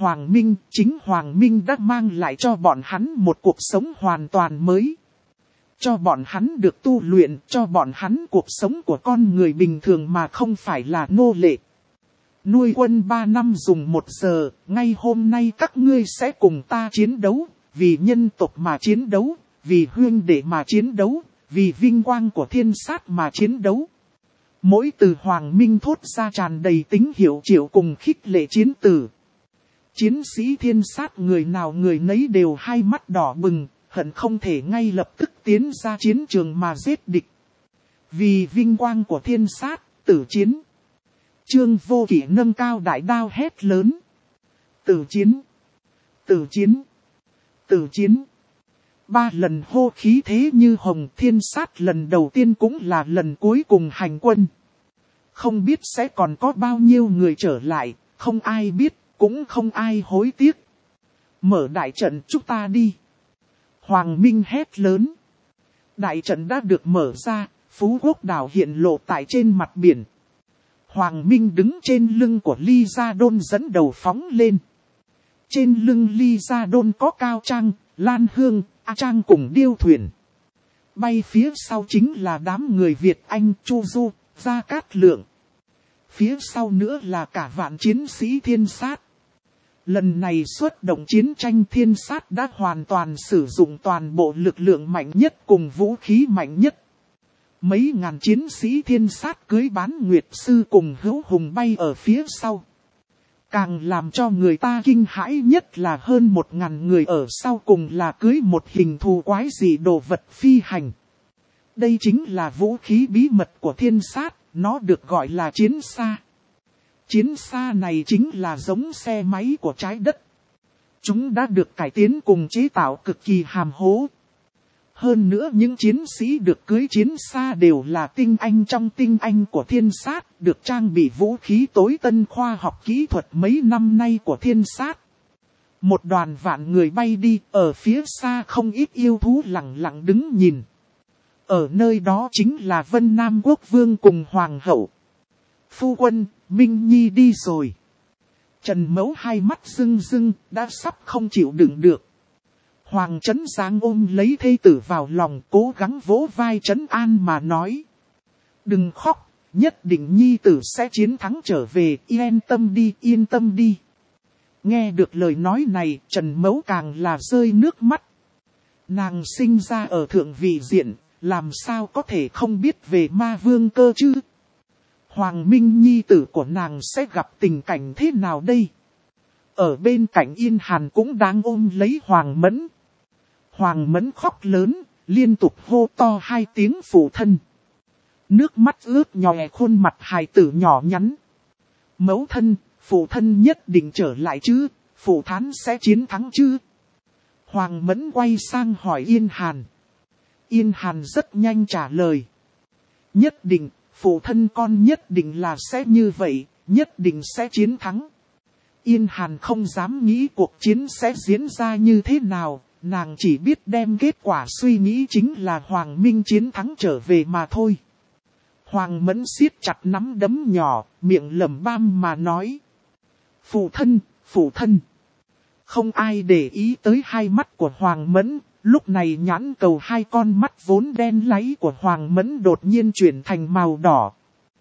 Hoàng Minh đã mang lại cho bọn hắn một cuộc sống hoàn toàn mới. Cho bọn hắn được tu luyện, cho bọn hắn cuộc sống của con người bình thường mà không phải là nô lệ. Nuôi quân 3 năm dùng 1 giờ, ngay hôm nay các ngươi sẽ cùng ta chiến đấu, vì nhân tộc mà chiến đấu, vì huynh đệ mà chiến đấu, vì vinh quang của thiên sát mà chiến đấu. Mỗi từ Hoàng Minh thốt ra tràn đầy tính hiệu triệu cùng khích lệ chiến tử. Chiến sĩ thiên sát người nào người nấy đều hai mắt đỏ bừng, hận không thể ngay lập tức tiến ra chiến trường mà giết địch. Vì vinh quang của thiên sát, tử chiến. Trương Vô Kỵ nâng cao đại đao hét lớn. Tử chiến, tử chiến, tử chiến. 3 lần hô khí thế như hồng, thiên sát lần đầu tiên cũng là lần cuối cùng hành quân. Không biết sẽ còn có bao nhiêu người trở lại, không ai biết, cũng không ai hối tiếc. Mở đại trận chúng ta đi. Hoàng Minh hét lớn. Đại trận đã được mở ra, Phú Quốc đảo hiện lộ tại trên mặt biển. Hoàng Minh đứng trên lưng của Ly Gia Đôn dẫn đầu phóng lên. Trên lưng Ly Gia Đôn có Cao Trang, Lan Hương, A Trang cùng điêu thuyền. Bay phía sau chính là đám người Việt Anh, Chu Du, Gia Cát Lượng. Phía sau nữa là cả vạn chiến sĩ thiên sát. Lần này xuất động chiến tranh thiên sát đã hoàn toàn sử dụng toàn bộ lực lượng mạnh nhất cùng vũ khí mạnh nhất. Mấy ngàn chiến sĩ thiên sát cưới Bán Nguyệt Sư cùng Hữu Hùng bay ở phía sau. Càng làm cho người ta kinh hãi nhất là hơn 1000 người ở sau cùng là cưới một hình thù quái dị đồ vật phi hành. Đây chính là vũ khí bí mật của thiên sát, nó được gọi là chiến xa. Chiến xa này chính là giống xe máy của trái đất. Chúng đã được cải tiến cùng chế tạo cực kỳ hàm hố. Hơn nữa những chiến sĩ được cưới chiến xa đều là tinh anh trong tinh anh của thiên sát, được trang bị vũ khí tối tân khoa học kỹ thuật mấy năm nay của thiên sát. Một đoàn vạn người bay đi, ở phía xa không ít yêu thú lặng lặng đứng nhìn. Ở nơi đó chính là Vân Nam Quốc Vương cùng Hoàng hậu. Phu quân, Minh Nhi đi rồi. Trần Mẫu hai mắt rưng rưng, đã sắp không chịu đựng được. Hoàng Trấn Giang ôm lấy thê tử vào lòng, cố gắng vỗ vai trấn an mà nói. Đừng khóc, nhất định Nhi tử sẽ chiến thắng trở về, yên tâm đi, yên tâm đi. Nghe được lời nói này, Trần Mẫu càng là rơi nước mắt. Nàng sinh ra ở thượng vị diện, làm sao có thể không biết về ma vương cơ chứ? Hoàng Minh Nhi tử của nàng sẽ gặp tình cảnh thế nào đây? Ở bên cạnh Yên Hàn cũng đang ôm lấy Hoàng Mẫn. Hoàng Mẫn khóc lớn, liên tục hô to 2 tiếng phụ thân. Nước mắt ướt nhòe khuôn mặt hài tử nhỏ nhắn. Mẫu thân, phụ thân nhất định trở lại chứ, phụ thán sẽ chiến thắng chứ? Hoàng Mẫn quay sang hỏi Yên Hàn. Yên Hàn rất nhanh trả lời. Nhất định, phụ thân con nhất định là sẽ như vậy, nhất định sẽ chiến thắng. Yên Hàn không dám nghĩ cuộc chiến sẽ diễn ra như thế nào, nàng chỉ biết đem kết quả suy nghĩ chính là Hoàng Minh chiến thắng trở về mà thôi. Hoàng Mẫn siết chặt nắm đấm nhỏ, miệng lẩm băm mà nói. Phụ thân, phụ thân. Không ai để ý tới hai mắt của Hoàng Mẫn, lúc này nhãn cầu 2 con mắt vốn đen láy của Hoàng Mẫn đột nhiên chuyển thành màu đỏ.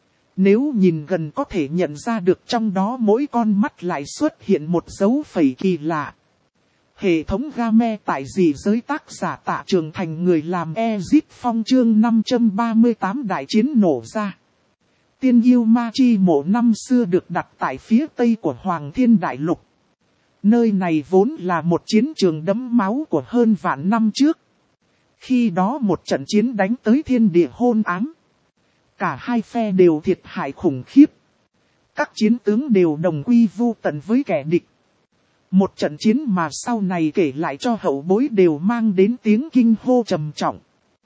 Nếu nhìn gần có thể nhận ra được trong đó mỗi con mắt lại xuất hiện một dấu phẩy kỳ lạ. Hệ thống game tại dị giới tác giả Tạ Trường Thành người làm Ezit Phong chương 538 đại chiến nổ ra. Tiên yêu ma chi mộ năm xưa được đặt tại phía tây của Hoàng Thiên Đại Lục. Nơi này vốn là một chiến trường đẫm máu của hơn vạn năm trước. Khi đó một trận chiến đánh tới thiên địa hôn ám. Cả hai phe đều thiệt hại khủng khiếp. Các chiến tướng đều đồng quy vu tận với kẻ địch. Một trận chiến mà sau này kể lại cho hậu bối đều mang đến tiếng kinh hô trầm trọng.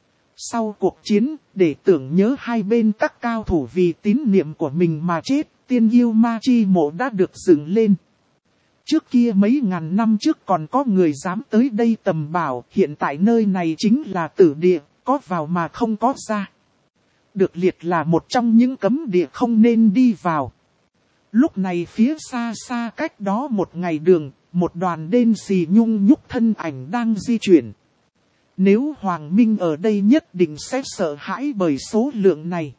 Sau cuộc chiến, để tưởng nhớ hai bên các cao thủ vì tín niệm của mình mà chết, tiên yêu ma chi mộ đã được dựng lên. Trước kia mấy ngàn năm trước còn có người dám tới đây tầm bảo, hiện tại nơi này chính là tử địa, có vào mà không có ra. Được liệt là một trong những cấm địa không nên đi vào. Lúc này phía xa xa cách đó một ngày đường, một đoàn đen xì nhung nhúc thân ảnh đang di chuyển. Nếu Hoàng Minh ở đây nhất định sẽ sợ hãi bởi số lượng này.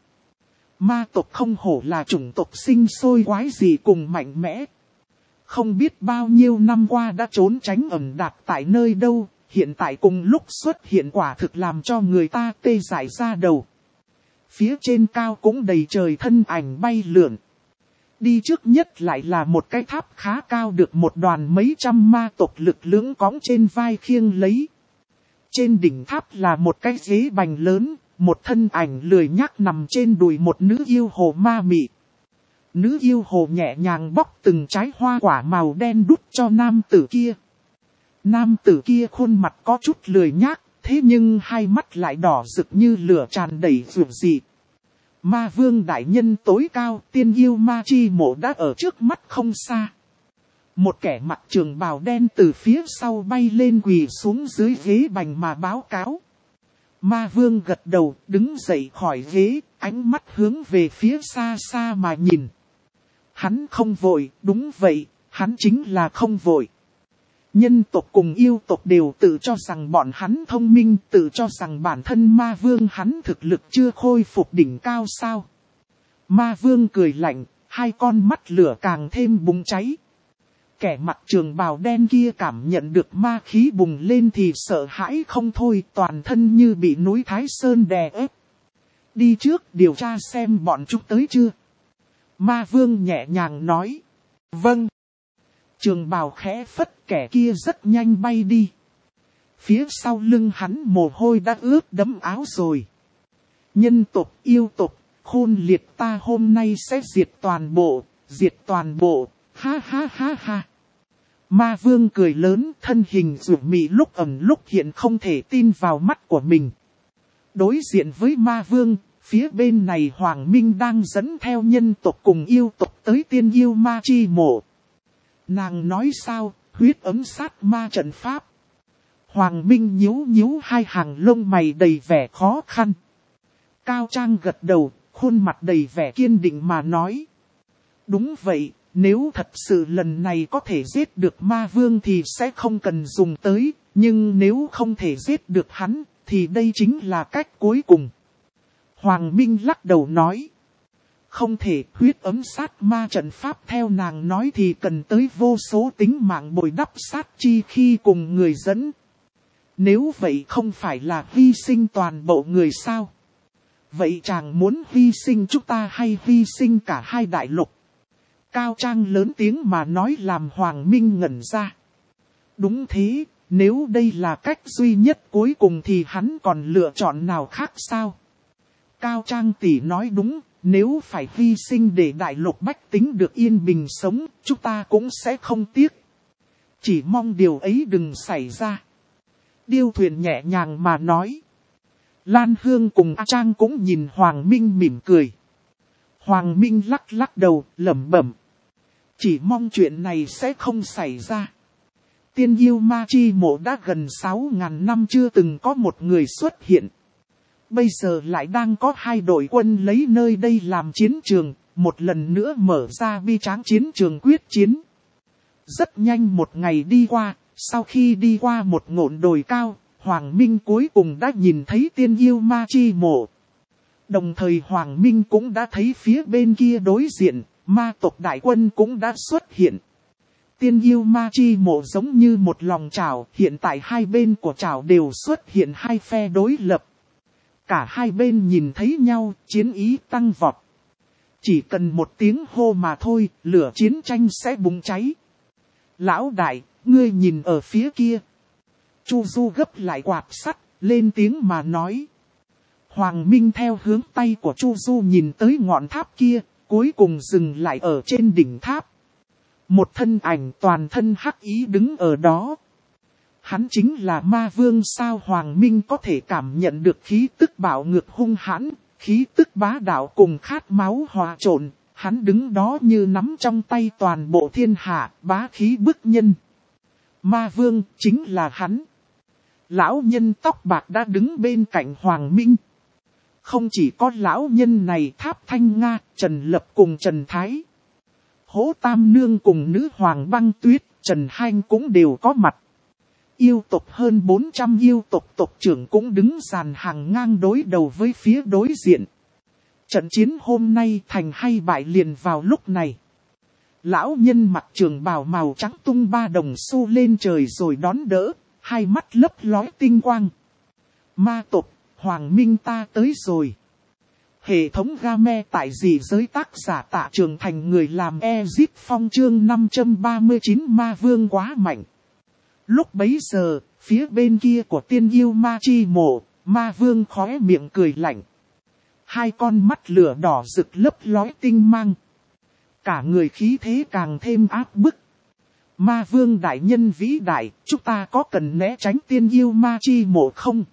Ma tộc không hổ là chủng tộc sinh sôi quái dị cùng mạnh mẽ. Không biết bao nhiêu năm qua đã trốn tránh ẩn đạt tại nơi đâu, hiện tại cùng lúc xuất hiện quả thực làm cho người ta tê dại ra đầu. Phía trên cao cũng đầy trời thân ảnh bay lượn. Đi trước nhất lại là một cái tháp khá cao được một đoàn mấy trăm ma tộc lực lưỡng cõng trên vai khiêng lấy. Trên đỉnh tháp là một cái ghế bành lớn, một thân ảnh lười nhác nằm trên đùi một nữ yêu hồ ma mị. Nữ yêu hồ nhẹ nhàng bóc từng trái hoa quả màu đen đút cho nam tử kia. Nam tử kia khuôn mặt có chút lười nhác, thế nhưng hai mắt lại đỏ rực như lửa tràn đầy rượu dị. Ma vương đại nhân tối cao, tiên yêu ma chi mộ đã ở trước mắt không xa. Một kẻ mặc trường bào đen từ phía sau bay lên quỳ xuống dưới ghế bành mà báo cáo. Ma vương gật đầu, đứng dậy khỏi ghế, ánh mắt hướng về phía xa xa mà nhìn. Hắn không vội, đúng vậy, hắn chính là không vội. Nhân tộc cùng yêu tộc đều tự cho rằng bọn hắn thông minh, tự cho rằng bản thân ma vương hắn thực lực chưa khôi phục đỉnh cao sao. Ma vương cười lạnh, hai con mắt lửa càng thêm bùng cháy. Kẻ mặc trường bào đen kia cảm nhận được ma khí bùng lên thì sợ hãi không thôi, toàn thân như bị núi Thái Sơn đè ép. Đi trước điều tra xem bọn chúng tới chưa. Ma vương nhẹ nhàng nói. Vâng. Trường bào khẽ phất, kẻ kia rất nhanh bay đi. Phía sau lưng hắn mồ hôi đã ướt đẫm áo rồi. Nhân tộc, yêu tộc, khôn liệt, ta hôm nay sẽ diệt toàn bộ, ha ha ha ha. Ma vương cười lớn, thân hình rủ mị lúc ẩn lúc hiện, không thể tin vào mắt của mình. Đối diện với ma vương, phía bên này Hoàng Minh đang dẫn theo nhân tộc cùng yêu tộc tới tiên yêu ma chi mộ. Nàng nói sao, huyết ấm sát ma trận pháp. Hoàng Minh nhíu hai hàng lông mày đầy vẻ khó khăn. Cao Trang gật đầu, khuôn mặt đầy vẻ kiên định mà nói. Đúng vậy, nếu thật sự lần này có thể giết được ma vương thì sẽ không cần dùng tới, nhưng nếu không thể giết được hắn, thì đây chính là cách cuối cùng. Hoàng Minh lắc đầu nói. Không thể, huyết ấm sát ma trận pháp theo nàng nói thì cần tới vô số tính mạng bồi đắp sát chi khi cùng người dẫn. Nếu vậy không phải là hy sinh toàn bộ người sao? Vậy chàng muốn hy sinh chúng ta hay hy sinh cả hai đại lục? Cao Trang lớn tiếng mà nói làm Hoàng Minh ngẩn ra. Đúng thế, nếu đây là cách duy nhất cuối cùng thì hắn còn lựa chọn nào khác sao? Cao Trang tỷ nói đúng, nếu phải hy sinh để đại lục bách tính được yên bình sống, chúng ta cũng sẽ không tiếc. Chỉ mong điều ấy đừng xảy ra. Điêu Thuyền nhẹ nhàng mà nói. Lan Hương cùng A Trang cũng nhìn Hoàng Minh mỉm cười. Hoàng Minh lắc đầu, lẩm bẩm. Chỉ mong chuyện này sẽ không xảy ra. Tiên yêu ma chi mộ đã gần 6.000 năm chưa từng có một người xuất hiện. Bây giờ lại đang có hai đội quân lấy nơi đây làm chiến trường, một lần nữa mở ra bi tráng chiến trường quyết chiến. Rất nhanh một ngày đi qua, sau khi đi qua một ngọn đồi cao, Hoàng Minh cuối cùng đã nhìn thấy tiên yêu ma chi mộ. Đồng thời Hoàng Minh cũng đã thấy phía bên kia đối diện, ma tộc đại quân cũng đã xuất hiện. Tiên yêu ma chi mộ giống như một lòng chảo, hiện tại hai bên của chảo đều xuất hiện hai phe đối lập. Cả hai bên nhìn thấy nhau, chiến ý tăng vọt. Chỉ cần một tiếng hô mà thôi, lửa chiến tranh sẽ bùng cháy. Lão đại, ngươi nhìn ở phía kia. Chu Du gấp lại quạt sắt, lên tiếng mà nói. Hoàng Minh theo hướng tay của Chu Du nhìn tới ngọn tháp kia, cuối cùng dừng lại ở trên đỉnh tháp. Một thân ảnh toàn thân hắc ý đứng ở đó. Hắn chính là ma vương sao? Hoàng Minh có thể cảm nhận được khí tức bạo ngược hung hãn, khí tức bá đạo cùng khát máu hòa trộn. Hắn đứng đó như nắm trong tay toàn bộ thiên hạ, bá khí bức nhân. Ma vương chính là hắn. Lão nhân tóc bạc đã đứng bên cạnh Hoàng Minh. Không chỉ có lão nhân này, Tháp Thanh Nga, Trần Lập cùng Trần Thái, Hỗ Tam Nương cùng nữ hoàng Băng Tuyết, Trần Hanh cũng đều có mặt. Yêu tộc hơn 400 yêu tộc tộc trưởng cũng đứng dàn hàng ngang đối đầu với phía đối diện. Trận chiến hôm nay thành hay bại liền vào lúc này. Lão nhân mặc trường bào màu trắng tung 3 đồng xu lên trời rồi đón đỡ, hai mắt lấp lóe tinh quang. Ma tộc, Hoàng Minh ta tới rồi. Hệ thống game tại dị giới tác giả Tạ Trường Thành, người làm Ezip Phong chương 539 ma vương quá mạnh. Lúc bấy giờ, phía bên kia của tiên yêu ma chi mộ, ma vương khóe miệng cười lạnh. Hai con mắt lửa đỏ rực lấp lóe tinh mang. Cả người khí thế càng thêm áp bức. Ma vương đại nhân vĩ đại, chúng ta có cần né tránh tiên yêu ma chi mộ không?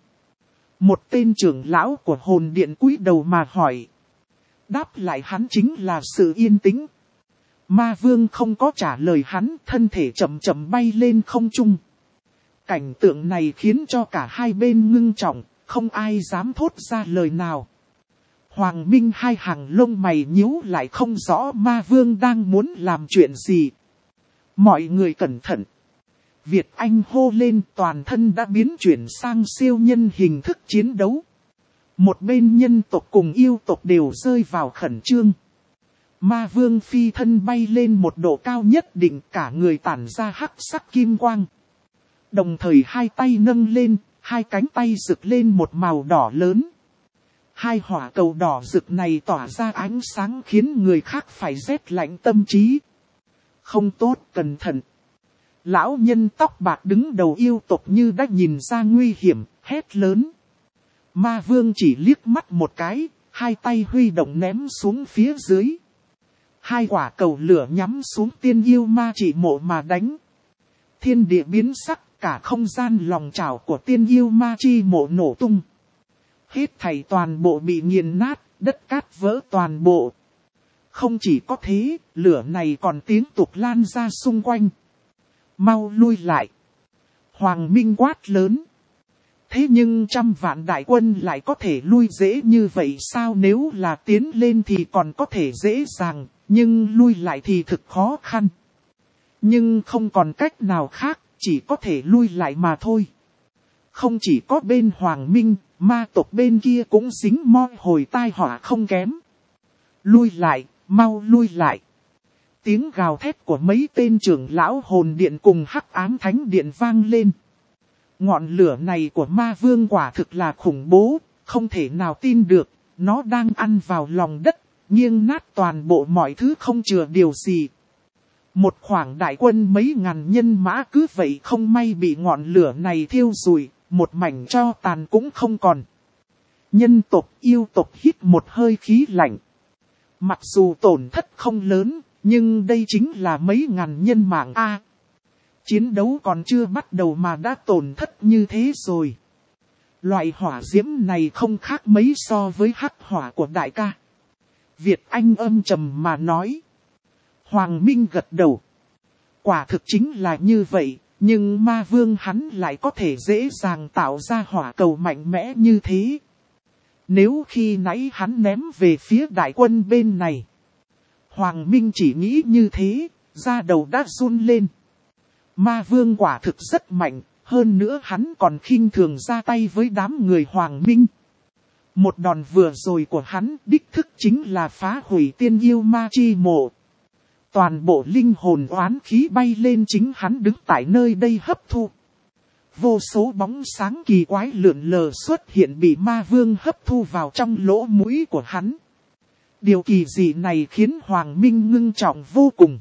Một tên trưởng lão của hồn điện cúi đầu mà hỏi. Đáp lại hắn chính là sự yên tĩnh. Ma vương không có trả lời hắn, thân thể chậm chậm bay lên không trung. Cảnh tượng này khiến cho cả hai bên ngưng trọng, không ai dám thốt ra lời nào. Hoàng Minh hai hàng lông mày nhíu lại, không rõ ma vương đang muốn làm chuyện gì. Mọi người cẩn thận. Việt Anh hô lên, toàn thân đã biến chuyển sang siêu nhân hình thức chiến đấu. Một bên nhân tộc cùng yêu tộc đều rơi vào khẩn trương. Ma vương phi thân bay lên một độ cao nhất định, cả người tản ra hắc sắc kim quang. Đồng thời hai tay nâng lên, hai cánh tay rực lên một màu đỏ lớn. Hai hỏa cầu đỏ rực này tỏa ra ánh sáng khiến người khác phải rét lạnh tâm trí. Không tốt, cẩn thận. Lão nhân tóc bạc đứng đầu yêu tộc như đã nhìn ra nguy hiểm, hét lớn. Ma vương chỉ liếc mắt một cái, hai tay huy động ném xuống phía dưới. Hai quả cầu lửa nhắm xuống tiên yêu ma chỉ mộ mà đánh. Thiên địa biến sắc, cả không gian lòng trào của tiên yêu ma chi mộ nổ tung. Hết thảy toàn bộ bị nghiền nát, đất cát vỡ toàn bộ. Không chỉ có thế, lửa này còn tiếp tục lan ra xung quanh. Mau lui lại. Hoàng Minh quát lớn. Thế nhưng trăm vạn đại quân lại có thể lui dễ như vậy sao? Nếu là tiến lên thì còn có thể dễ dàng, nhưng lui lại thì thực khó khăn. Nhưng không còn cách nào khác, chỉ có thể lui lại mà thôi. Không chỉ có bên Hoàng Minh, ma tộc bên kia cũng dính moi hồi tai họa không kém. Lui lại, mau lui lại. Tiếng gào thét của mấy tên trưởng lão hồn điện cùng hắc ám thánh điện vang lên. Ngọn lửa này của ma vương quả thực là khủng bố, không thể nào tin được, nó đang ăn vào lòng đất, nghiêng nát toàn bộ mọi thứ không chừa điều gì. Một khoảng đại quân mấy ngàn nhân mã cứ vậy không may bị ngọn lửa này thiêu rụi, một mảnh tro tàn cũng không còn. Nhân tộc yêu tộc hít một hơi khí lạnh. Mặc dù tổn thất không lớn, nhưng đây chính là mấy ngàn nhân mạng a. Chiến đấu còn chưa bắt đầu mà đã tổn thất như thế rồi. Loại hỏa diễm này không khác mấy so với hắc hỏa của đại ca. Việt Anh âm trầm mà nói. Hoàng Minh gật đầu. Quả thực chính là như vậy, nhưng ma vương hắn lại có thể dễ dàng tạo ra hỏa cầu mạnh mẽ như thế. Nếu khi nãy hắn ném về phía đại quân bên này. Hoàng Minh chỉ nghĩ như thế, da đầu đã run lên. Ma vương quả thực rất mạnh, hơn nữa hắn còn khinh thường ra tay với đám người Hoàng Minh. Một đòn vừa rồi của hắn đích thức chính là phá hủy tiên yêu ma chi mộ. Toàn bộ linh hồn oán khí bay lên, chính hắn đứng tại nơi đây hấp thu. Vô số bóng sáng kỳ quái lượn lờ xuất hiện bị ma vương hấp thu vào trong lỗ mũi của hắn. Điều kỳ dị này khiến Hoàng Minh ngưng trọng vô cùng.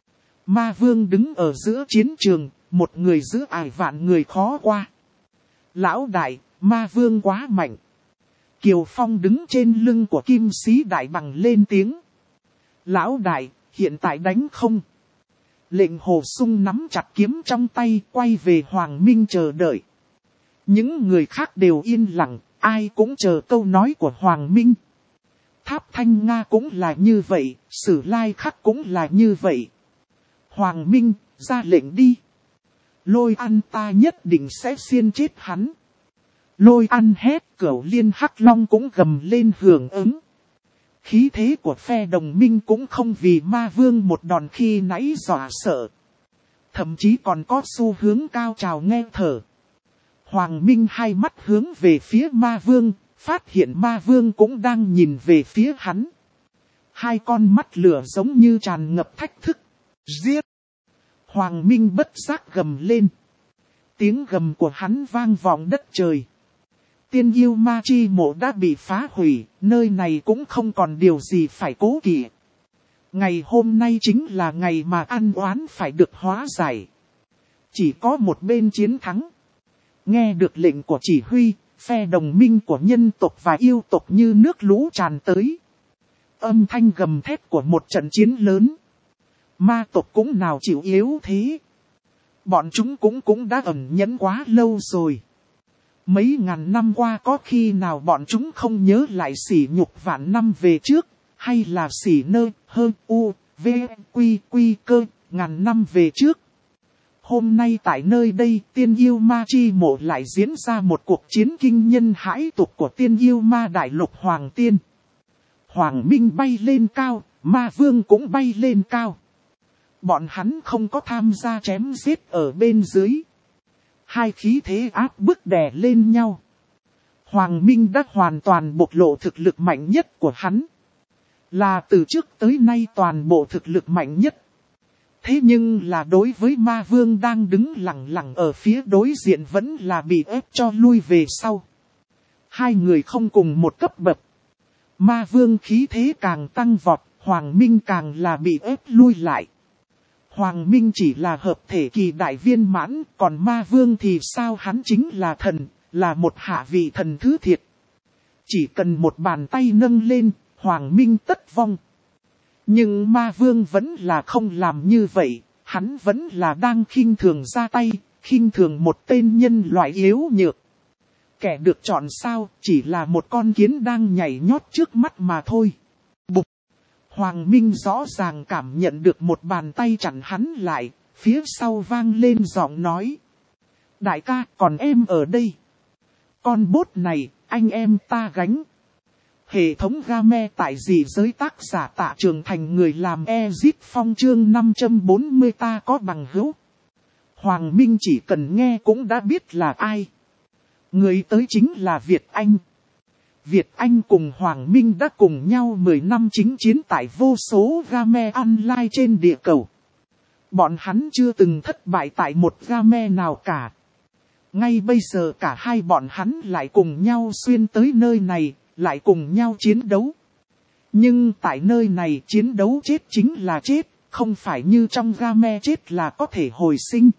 Ma vương đứng ở giữa chiến trường, một người giữ ải vạn người khó qua. Lão đại, ma vương quá mạnh. Kiều Phong đứng trên lưng của Kim Sĩ Đại Bằng lên tiếng. Lão đại, hiện tại đánh không? Lệnh Hồ Sung nắm chặt kiếm trong tay, quay về Hoàng Minh chờ đợi. Những người khác đều yên lặng, ai cũng chờ câu nói của Hoàng Minh. Tháp Thanh Nga cũng là như vậy, Sử Lai Khắc cũng là như vậy. Hoàng Minh, ra lệnh đi. Lôi Ăn ta nhất định sẽ xiên chết hắn. Lôi Ăn hét, Cửu Liên Hắc Long cũng gầm lên hưởng ứng. Khí thế của phe đồng minh cũng không vì ma vương một đòn khi nãy dọa sợ. Thậm chí còn có xu hướng cao trào nghe thở. Hoàng Minh hai mắt hướng về phía ma vương, phát hiện ma vương cũng đang nhìn về phía hắn. Hai con mắt lửa giống như tràn ngập thách thức. Giết! Hoàng Minh bất giác gầm lên. Tiếng gầm của hắn vang vọng đất trời. Tiên yêu ma chi mộ đã bị phá hủy, nơi này cũng không còn điều gì phải cố kỵ. Ngày hôm nay chính là ngày mà ăn oán phải được hóa giải. Chỉ có một bên chiến thắng. Nghe được lệnh của chỉ huy, phe đồng minh của nhân tộc và yêu tộc như nước lũ tràn tới. Âm thanh gầm thét của một trận chiến lớn. Ma tộc cũng nào chịu yếu thế. Bọn chúng cũng đã ẩn nhẫn quá lâu rồi. Mấy ngàn năm qua có khi nào bọn chúng không nhớ lại sỉ nhục vạn năm về trước, hay là sỉ nơ, hơ, u, V, Quy, Quy Cơ, ngàn năm về trước. Hôm nay tại nơi đây tiên yêu ma chi mộ lại diễn ra một cuộc chiến kinh nhân hãi tục của tiên yêu ma đại lục Hoàng Tiên. Hoàng Minh bay lên cao, ma vương cũng bay lên cao. Bọn hắn không có tham gia chém giết ở bên dưới. Hai khí thế áp bức đè lên nhau. Hoàng Minh đã hoàn toàn bộc lộ thực lực mạnh nhất của hắn. Là từ trước tới nay toàn bộ thực lực mạnh nhất. Thế nhưng là đối với ma vương đang đứng lẳng lẳng ở phía đối diện vẫn là bị ép cho lui về sau. Hai người không cùng một cấp bậc. Ma vương khí thế càng tăng vọt, Hoàng Minh càng là bị ép lui lại. Hoàng Minh chỉ là hợp thể kỳ đại viên mãn, còn ma vương thì sao, hắn chính là thần, là một hạ vị thần thứ thiệt. Chỉ cần một bàn tay nâng lên, Hoàng Minh tất vong. Nhưng ma vương vẫn là không làm như vậy, hắn vẫn là đang khinh thường ra tay, khinh thường một tên nhân loại yếu nhược. Kẻ được chọn sao, chỉ là một con kiến đang nhảy nhót trước mắt mà thôi. Bụp! Hoàng Minh rõ ràng cảm nhận được một bàn tay chặn hắn lại, phía sau vang lên giọng nói. Đại ca, còn em ở đây. Con bốt này, anh em ta gánh. Hệ thống game tại dị giới tác giả Tạ Trường Thành, người làm Ezit Phong chương 540 ta có bằng hữu. Hoàng Minh chỉ cần nghe cũng đã biết là ai. Người tới chính là Việt Anh. Việt Anh cùng Hoàng Minh đã cùng nhau 10 năm chính chiến tại vô số game online trên địa cầu. Bọn hắn chưa từng thất bại tại một game nào cả. Ngay bây giờ cả hai bọn hắn lại cùng nhau xuyên tới nơi này, lại cùng nhau chiến đấu. Nhưng tại nơi này chiến đấu chết chính là chết, không phải như trong game chết là có thể hồi sinh.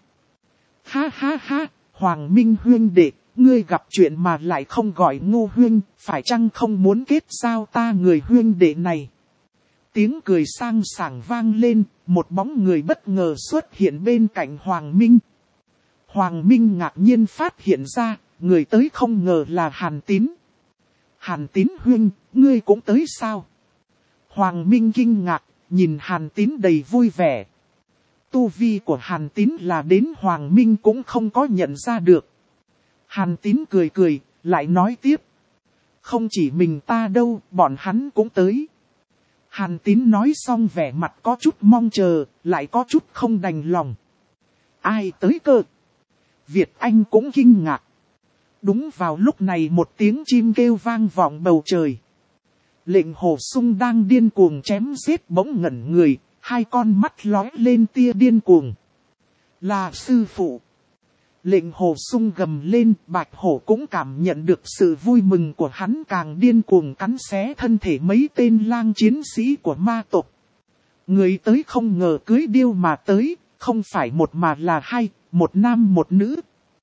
Ha ha ha, Hoàng Minh huynh đệ, ngươi gặp chuyện mà lại không gọi Ngô huynh, phải chăng không muốn kết giao ta người huynh đệ này? Tiếng cười sang sảng vang lên, một bóng người bất ngờ xuất hiện bên cạnh Hoàng Minh. Hoàng Minh ngạc nhiên phát hiện ra, người tới không ngờ là Hàn Tín. Hàn Tín huynh, ngươi cũng tới sao? Hoàng Minh kinh ngạc, nhìn Hàn Tín đầy vui vẻ. Tu vi của Hàn Tín là đến Hoàng Minh cũng không có nhận ra được. Hàn Tín cười cười, lại nói tiếp. Không chỉ mình ta đâu, bọn hắn cũng tới. Hàn Tín nói xong vẻ mặt có chút mong chờ, lại có chút không đành lòng. Ai tới cơ? Việt Anh cũng kinh ngạc. Đúng vào lúc này một tiếng chim kêu vang vọng bầu trời. Lệnh Hồ Sung đang điên cuồng chém giết bỗng ngẩn người, hai con mắt lóe lên tia điên cuồng. Là sư phụ. Lệnh Hồ Sung gầm lên, Bạch Hổ cũng cảm nhận được sự vui mừng của hắn, càng điên cuồng cắn xé thân thể mấy tên lang chiến sĩ của ma tộc. Người tới không ngờ cưới điêu mà tới, không phải một mà là hai, một nam một nữ.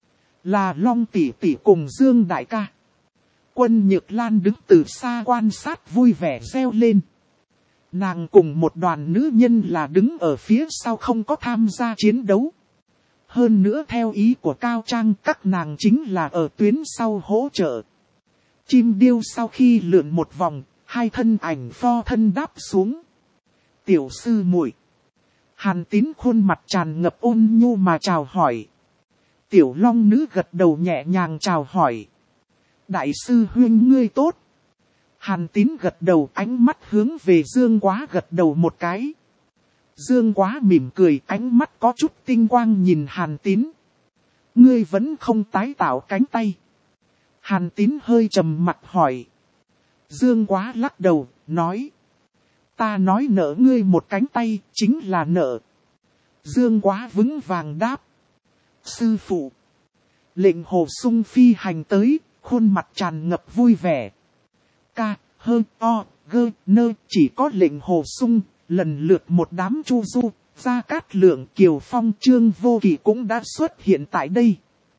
Là Long tỷ tỷ cùng Dương đại ca. Quân Nhược Lan đứng từ xa quan sát vui vẻ reo lên. Nàng cùng một đoàn nữ nhân là đứng ở phía sau không có tham gia chiến đấu. Hơn nữa theo ý của Cao Trang, các nàng chính là ở tuyến sau hỗ trợ. Chim điêu sau khi lượn một vòng, hai thân ảnh pho thân đáp xuống. Tiểu sư muội. Hàn Tín khuôn mặt tràn ngập ôn nhu mà chào hỏi. Tiểu Long nữ gật đầu nhẹ nhàng chào hỏi. Đại sư huynh ngươi tốt. Hàn Tín gật đầu, ánh mắt hướng về Dương Quá gật đầu một cái. Dương Quá mỉm cười, ánh mắt có chút tinh quang nhìn Hàn Tín. Ngươi vẫn không tái tạo cánh tay. Hàn Tín hơi trầm mặt hỏi. Dương Quá lắc đầu, nói. Ta nói nợ ngươi một cánh tay, chính là nợ. Dương Quá vững vàng đáp. Sư phụ. Lệnh Hồ Sung phi hành tới, khuôn mặt tràn ngập vui vẻ. Ca, hơ, o, gơ, nơ, chỉ có lệnh Hồ Sung, lần lượt một đám Chu Du, Gia Cát Lượng, Kiều Phong, Trương Vô Kỵ cũng đã xuất hiện tại đây.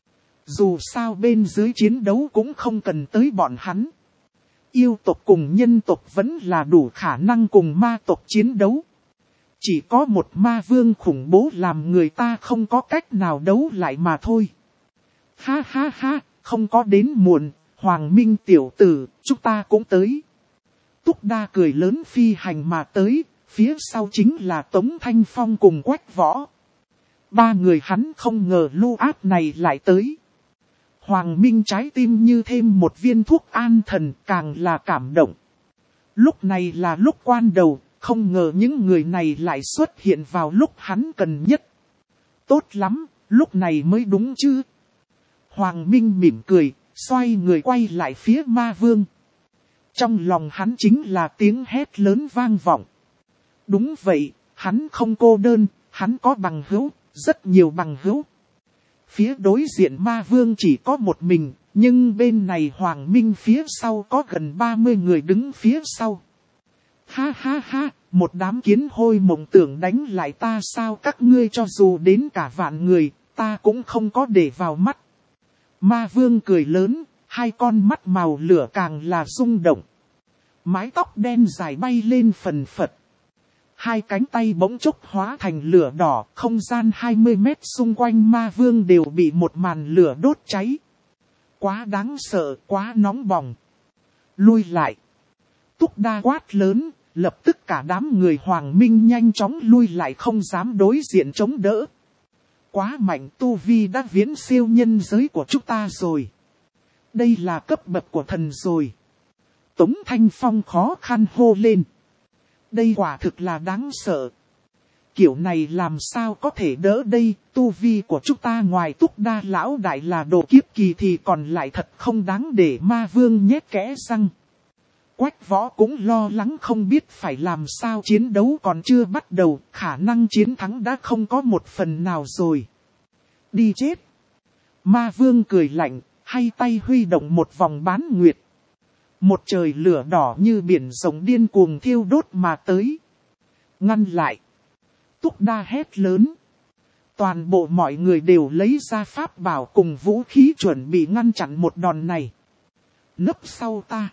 Dù sao bên dưới chiến đấu cũng không cần tới bọn hắn. Yêu tộc cùng nhân tộc vẫn là đủ khả năng cùng ma tộc chiến đấu. Chỉ có một ma vương khủng bố làm người ta không có cách nào đấu lại mà thôi. Ha ha ha, không có đến muộn, Hoàng Minh tiểu tử, chúng ta cũng tới. Túc Đa cười lớn phi hành mà tới, Phía sau chính là Tống Thanh Phong cùng Quách Võ. Ba người hắn không ngờ lưu áp này lại tới. Hoàng Minh trái tim như thêm một viên thuốc an thần, càng là cảm động. Lúc này là lúc quan đầu, không ngờ những người này lại xuất hiện vào lúc hắn cần nhất. Tốt lắm, lúc này mới đúng chứ. Hoàng Minh mỉm cười, xoay người quay lại phía ma vương. Trong lòng hắn chính là tiếng hét lớn vang vọng. Đúng vậy, hắn không cô đơn, hắn có bằng hữu, rất nhiều bằng hữu. Phía đối diện ma vương chỉ có một mình, nhưng bên này Hoàng Minh phía sau có gần 30 người đứng phía sau. Ha ha ha, một đám kiến hôi mộng tưởng đánh lại ta sao, các ngươi cho dù đến cả vạn người, ta cũng không có để vào mắt. Ma vương cười lớn, hai con mắt màu lửa càng là rung động. Mái tóc đen dài bay lên phần phật. Hai cánh tay bỗng chốc hóa thành lửa đỏ, không gian 20 mét xung quanh ma vương đều bị một màn lửa đốt cháy. Quá đáng sợ, quá nóng bỏng. Lui lại. Túc Đa quát lớn, lập tức cả đám người Hoàng Minh nhanh chóng lui lại, không dám đối diện chống đỡ. Quá mạnh, tu vi đã viễn siêu nhân giới của chúng ta rồi. Đây là cấp bậc của thần rồi. Tống Thanh Phong khó khăn hô lên. Đây quả thực là đáng sợ. Kiểu này làm sao có thể đỡ đây, tu vi của chúng ta ngoài Túc Đa lão đại là độ kiếp kỳ thì còn lại thật không đáng để ma vương nhét kẽ răng. Quách Võ cũng lo lắng không biết phải làm sao, chiến đấu còn chưa bắt đầu, khả năng chiến thắng đã không có một phần nào rồi. Đi chết. Ma vương cười lạnh, hai tay huy động một vòng bán nguyệt. Một trời lửa đỏ như biển rộng điên cuồng thiêu đốt mà tới. Ngăn lại. Túc Đa hét lớn. Toàn bộ mọi người đều lấy ra pháp bảo cùng vũ khí chuẩn bị ngăn chặn một đòn này. Nấp sau ta.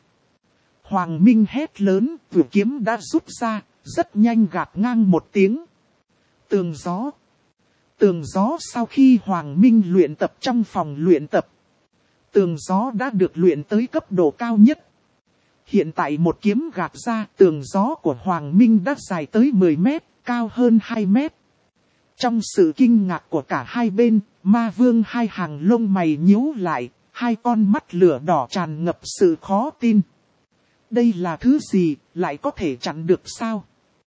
Hoàng Minh hét lớn, vũ kiếm đã rút ra, rất nhanh gạt ngang một tiếng. Tường gió. Tường gió sau khi Hoàng Minh luyện tập trong phòng luyện tập. Tường gió đã được luyện tới cấp độ cao nhất. Hiện tại một kiếm gạt ra, tường gió của Hoàng Minh đã dài tới 10 mét, cao hơn 2 mét. Trong sự kinh ngạc của cả hai bên, ma vương hai hàng lông mày nhíu lại, hai con mắt lửa đỏ tràn ngập sự khó tin. Đây là thứ gì, lại có thể chặn được sao?